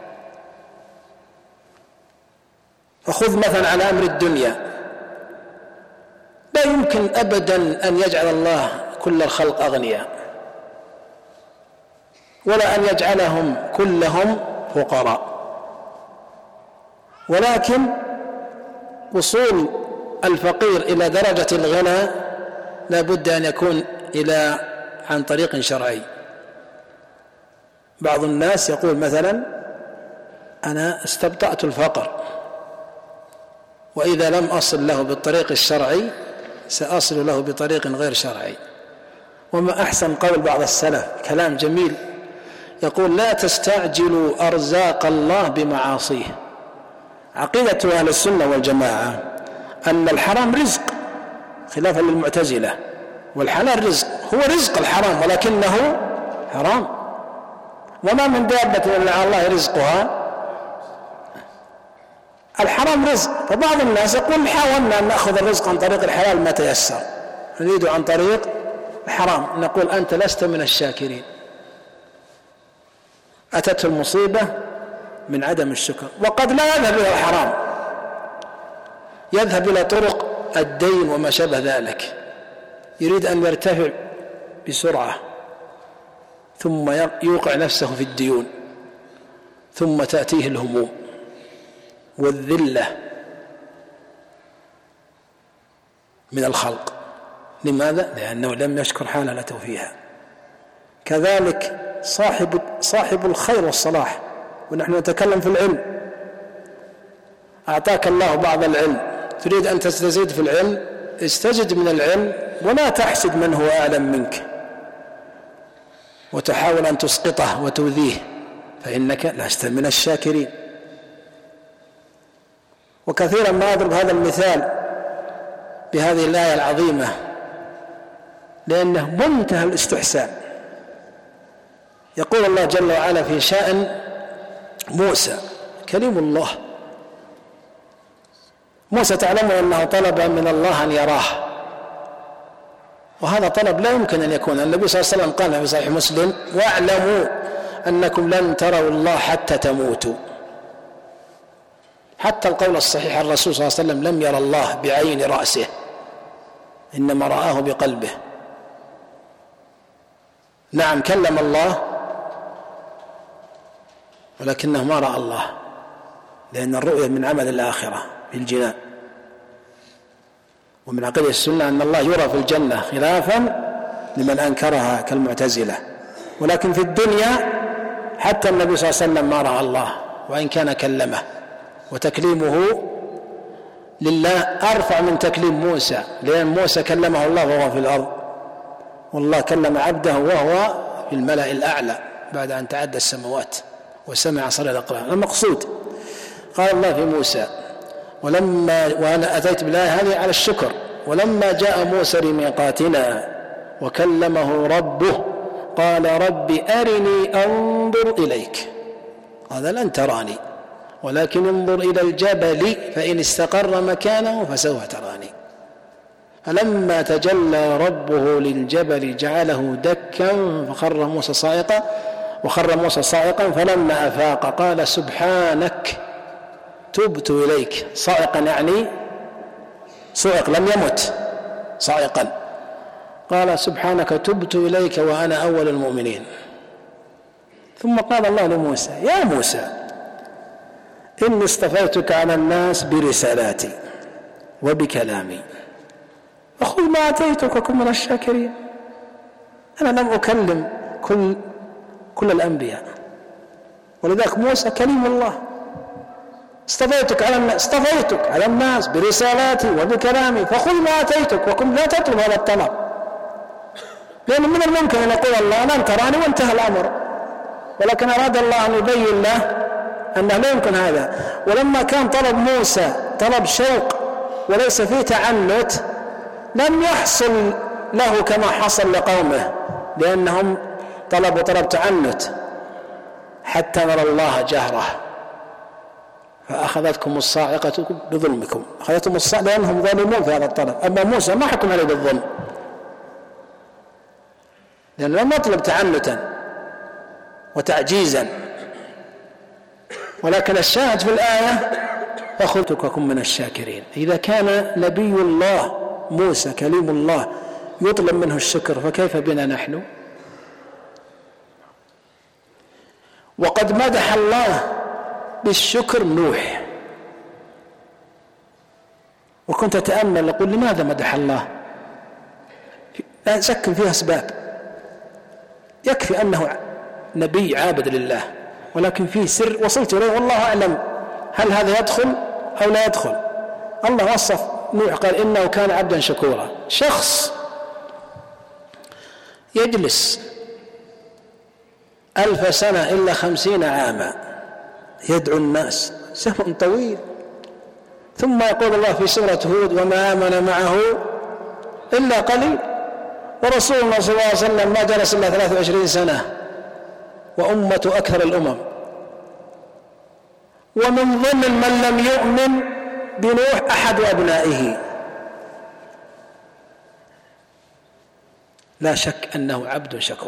Speaker 3: فخذ مثلا على أمر الدنيا، لا يمكن أبدا أن يجعل الله كل الخلق أغنياء، ولا أن يجعلهم كلهم فقراء، ولكن وصول الفقير إلى درجة الغنى لا بد أن يكون إلى عن طريق شرعي. بعض الناس يقول مثلا أنا استبطأت الفقر، وإذا لم أصل له بالطريق الشرعي سأصل له بطريق غير شرعي. وما أحسن قول بعض السلف، كلام جميل، يقول: لا تستعجلوا أرزاق الله بمعاصيه. عقيدة أهل السنة والجماعة أن الحرام رزق، خلافا للمعتزلة، والحلال رزق. هو رزق الحرام ولكنه حرام، وما من دابة إلا على الله رزقها. الحرام رزق، فبعض الناس يقول: حاولنا أن نأخذ الرزق عن طريق الحلال ما تيسر، نريد عن طريق الحرام. نقول: أنت لست من الشاكرين، أتته المصيبة من عدم الشكر. وقد لا يذهب إلى الحرام، يذهب إلى طرق الدين وما شابه ذلك، يريد أن يرتفع بسرعة ثم يوقع نفسه في الديون، ثم تأتيه الهموم والذلة من الخلق. لماذا؟ لأنه لم يشكر حالته فيها. كذلك صاحب صاحب الخير والصلاح، ونحن نتكلم في العلم، أعطاك الله بعض العلم، تريد أن تستزيد في العلم، استجد من العلم ولا تحسد من هو أعلم منك وتحاول أن تسقطه وتؤذيه، فإنك لست من الشاكرين. وكثيرا ما أضرب هذا المثال بهذه الآية العظيمة لأنه منتهى الاستحسان. يقول الله جل وعلا في شأن موسى كليم الله. موسى تعلم أنه طلب من الله أن يراه، وهذا طلب لا يمكن أن يكون. النبي صلى الله عليه وسلم قال في صحيح مسلم: واعلموا أنكم لن تروا الله حتى تموتوا. حتى القول الصحيح الرسول صلى الله عليه وسلم لم يرى الله بعين رأسه، إنما رآه بقلبه. نعم كلم الله ولكنه ما رأى الله، لأن الرؤية من عمل الآخرة في الجنان. ومن عقيدة السنة أن الله يرى في الجنة خلافا لمن أنكرها كالمعتزلة. ولكن في الدنيا حتى النبي صلى الله عليه وسلم ما رأى الله، وإن كان كلمه، وتكليمه لله أرفع من تكليم موسى، لأن موسى كلمه الله وهو في الأرض، والله كلم عبده وهو في الملأ الأعلى بعد أن تعدى السماوات وسمع صلى الأقلام. المقصود قال الله في موسى: ولما وأنا أتيت بالآية هذه على الشكر، ولما جاء موسى لميقاتنا وكلمه ربه قال رب أرني أنظر إليك. قال: لن تراني ولكن انظر إلى الجبل فإن استقر مكانه فسوف تراني. فلما تجلى ربه للجبل جعله دكا فخر موسى صاعقا وخر موسى صاعقا فلما أفاق قال: سبحانك تبت إليك. صاعقا يعني صعق، لم يمت، صاعقا. قال: سبحانك تبت إليك وأنا أول المؤمنين. ثم قال الله لموسى: يا موسى إني اصطفيتك على الناس برسالاتي وبكلامي فخذ ما آتيتك وكن من الشاكرين. أنا لم أكلم كل كل الأنبياء، ولذلك موسى كليم الله. اصطفيتك على الناس اصطفيتك على الناس برسالاتي وبكلامي فخذ ما آتيتك وكن. لا تطلب هذا الطلب، لأن من الممكن أن يقول الله: لن تراني، وانتهى الأمر. ولكن أراد الله أن يبين له أنه لا يمكن هذا. ولما كان طلب موسى طلب شوق وليس فيه تعنت، لم يحصل له كما حصل لقومه، لأنهم طلبوا طلب تعنت حتى نرى الله جهرة فأخذتكم الصاعقة بظلمكم. أخذتهم الصاعقة لأنهم ظالمون في هذا الطلب. أما موسى ما حكم عليه بالظلم، لأنه لم يطلب تعنتا وتعجيزا. ولكن الشاهد في الآية: فخذتك وكن من الشاكرين. إذا كان نبي الله موسى كليم الله يطلب منه الشكر، فكيف بنا نحن؟ وقد مدح الله بالشكر نوح. وكنت أتأمل أقول: لماذا مدح الله؟ لا شك فيها أسباب. يكفي أنه نبي عابد لله، ولكن فيه سر وصلت إليه والله أعلم هل هذا يدخل أو لا يدخل. الله وصف نوح قال إنه كان عبدا شكورا. شخص يجلس ألف سنة إلا خمسين عاما يدعو الناس زمن طويل، ثم يقول الله في سورة هود وما آمن معه إلا قليل، ورسول الله صلى الله عليه وسلم ما جلس إلا ثلاث وعشرين سنة وأمة أكثر الأمم. ومن ضمن من لم يؤمن بنوح أحد أبنائه. لا شك أنه عبد شكور،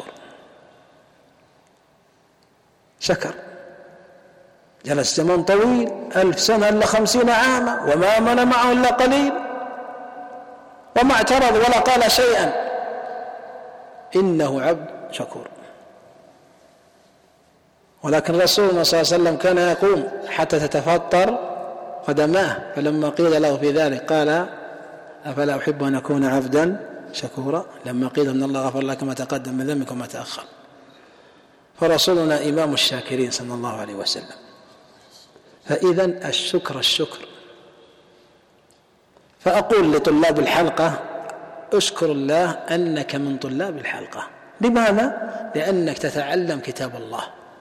Speaker 3: شكر، جلس زمن طويل ألف سنة إلا خمسين عاما وما آمن معه إلا قليل، وما اعترض ولا قال شيئا، إنه عبد شكور. ولكن رسولنا صلى الله عليه وسلم كان يقوم حتى تتفطر قدماه، فلما قيل له في ذلك قال أفلا أحب أن أكون عبدا شكورا، لما قيل أن الله غفر لك ما تقدم من ذنبك وما تأخر. فرسولنا إمام الشاكرين صلى الله عليه وسلم. فإذا الشكر الشكر. فأقول لطلاب الحلقة اشكر الله أنك من طلاب الحلقة. لماذا؟ لأنك تتعلم كتاب الله.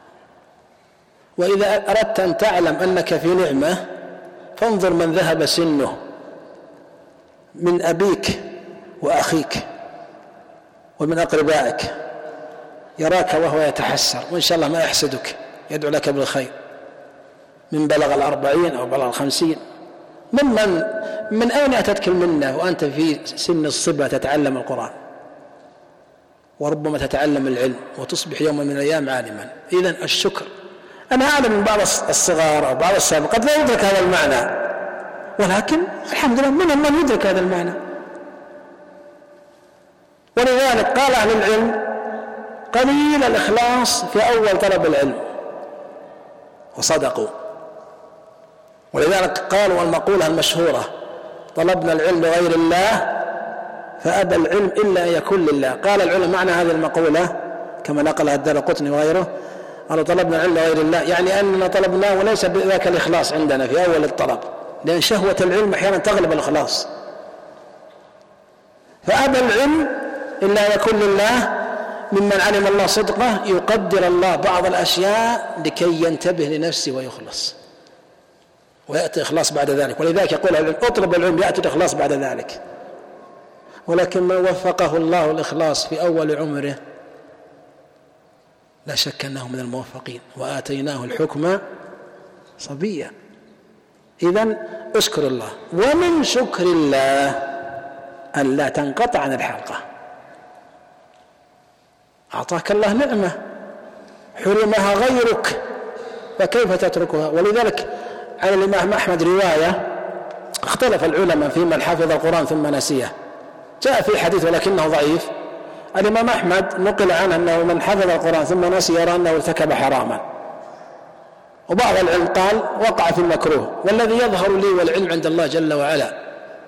Speaker 3: وإذا أردت أن تعلم أنك في نعمة فانظر من ذهب سنه من أبيك وأخيك ومن أقربائك، يراك وهو يتحسر وإن شاء الله ما يحسدك، يدعو لك بالخير، من بلغ الأربعين أو بلغ الخمسين. من, من, من أين أتتك المنة وأنت في سن الصبا تتعلم القرآن وربما تتعلم العلم وتصبح يوما من الأيام عالما؟ إذن الشكر. أنا أعلم من بعض الصغار أو بعض السابق قد لا يدرك هذا المعنى، ولكن الحمد لله من من يدرك هذا المعنى. ولذلك قال أهل العلم قليل الإخلاص في أول طلب العلم، وصدقوا. ولذلك قالوا المقولة المشهورة طلبنا العلم لغير الله فأبى العلم إلا أن يكون لله. قال العلم معنى هذه المقولة كما نقلها الدارقطني وغيره، قالوا طلبنا العلم لغير الله يعني أننا طلبناه وليس بذاك الإخلاص عندنا في أول الطلب، لأن شهوة العلم أحيانا تغلب الإخلاص. فأبى العلم إلا أن يكون لله، ممن علم الله صدقه يقدر الله بعض الأشياء لكي ينتبه لنفسه ويخلص، ويأتي إخلاص بعد ذلك. ولذلك يقول العلم اطلب العلم يأتي الإخلاص بعد ذلك. ولكن من وفقه الله الإخلاص في أول عمره لا شك أنه من الموفقين، وآتيناه الحكم صبيا. إذن اشكر الله. ومن شكر الله أن لا تنقطع عن الحلقة. أعطاك الله نعمة حرمها غيرك فكيف تتركها؟ ولذلك عن الإمام أحمد رواية اختلف العلماء في من حفظ القرآن ثم نسيه. جاء في حديث ولكنه ضعيف. الإمام أحمد نقل عنه أنه من حفظ القرآن ثم نسي يرى أنه ارتكب حراما، وبعض العلم قال وقع في المكروه. والذي يظهر لي والعلم عند الله جل وعلا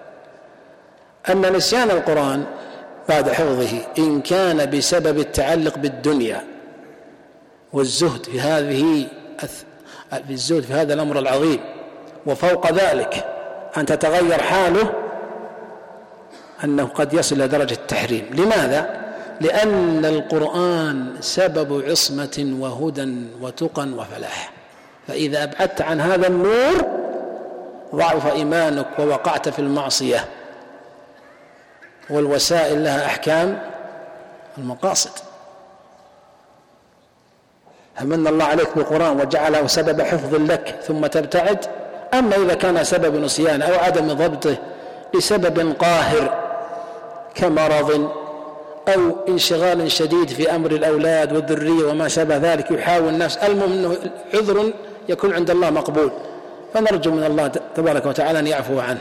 Speaker 3: أن نسيان القرآن بعد حفظه إن كان بسبب التعلق بالدنيا والزهد في هذه الزهد في هذا الأمر العظيم، وفوق ذلك أن تتغير حاله، أنه قد يصل إلى درجة التحريم. لماذا؟ لأن القرآن سبب عصمة وهدى وتقى وفلاح، فإذا أبعدت عن هذا النور ضعف إيمانك ووقعت في المعصية. والوسائل لها أحكام المقاصد. همن الله عليك بالقرآن وجعله سبب حفظ لك ثم تبتعد. أما إذا كان سبب نسيان أو عدم ضبطه لسبب قاهر كمرض أو انشغال شديد في أمر الأولاد والذرية وما شابه ذلك يحاول الناس، المهم أنه عذر يكون عند الله مقبول، فنرجو من الله تبارك وتعالى أن يعفو عنه.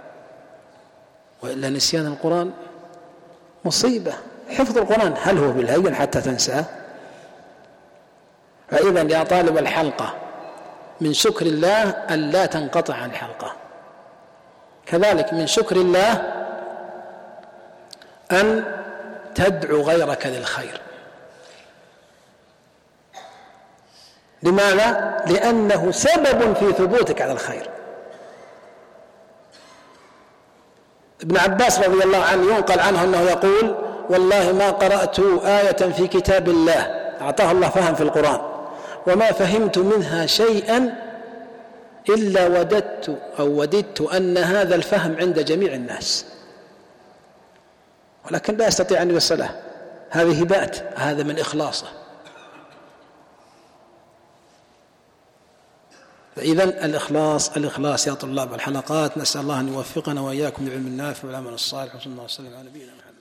Speaker 3: وإلا نسيان القرآن مصيبة. حفظ القرآن هل هو بالهين حتى تنساه؟ فإذا يا طالب الحلقة من شكر الله أن لا تنقطع عن الحلقة. كذلك من شكر الله أن تدعو غيرك للخير. لماذا؟ لأنه سبب في ثبوتك على الخير. ابن عباس رضي الله عنه ينقل عنه أنه يقول: والله ما قرأت آية في كتاب الله، أعطاه الله فهم في القرآن، وما فهمت منها شيئا إلا وددت أو وددت أن هذا الفهم عند جميع الناس، ولكن لا يستطيع أن يوصله. هذه هبات، هذا من إخلاصه. فإذن الإخلاص الإخلاص يا طلاب الحلقات، نسأل الله أن يوفقنا وإياكم للعلم النافع والعمل الصالح، وصلى الله وسلم على نبينا محمد.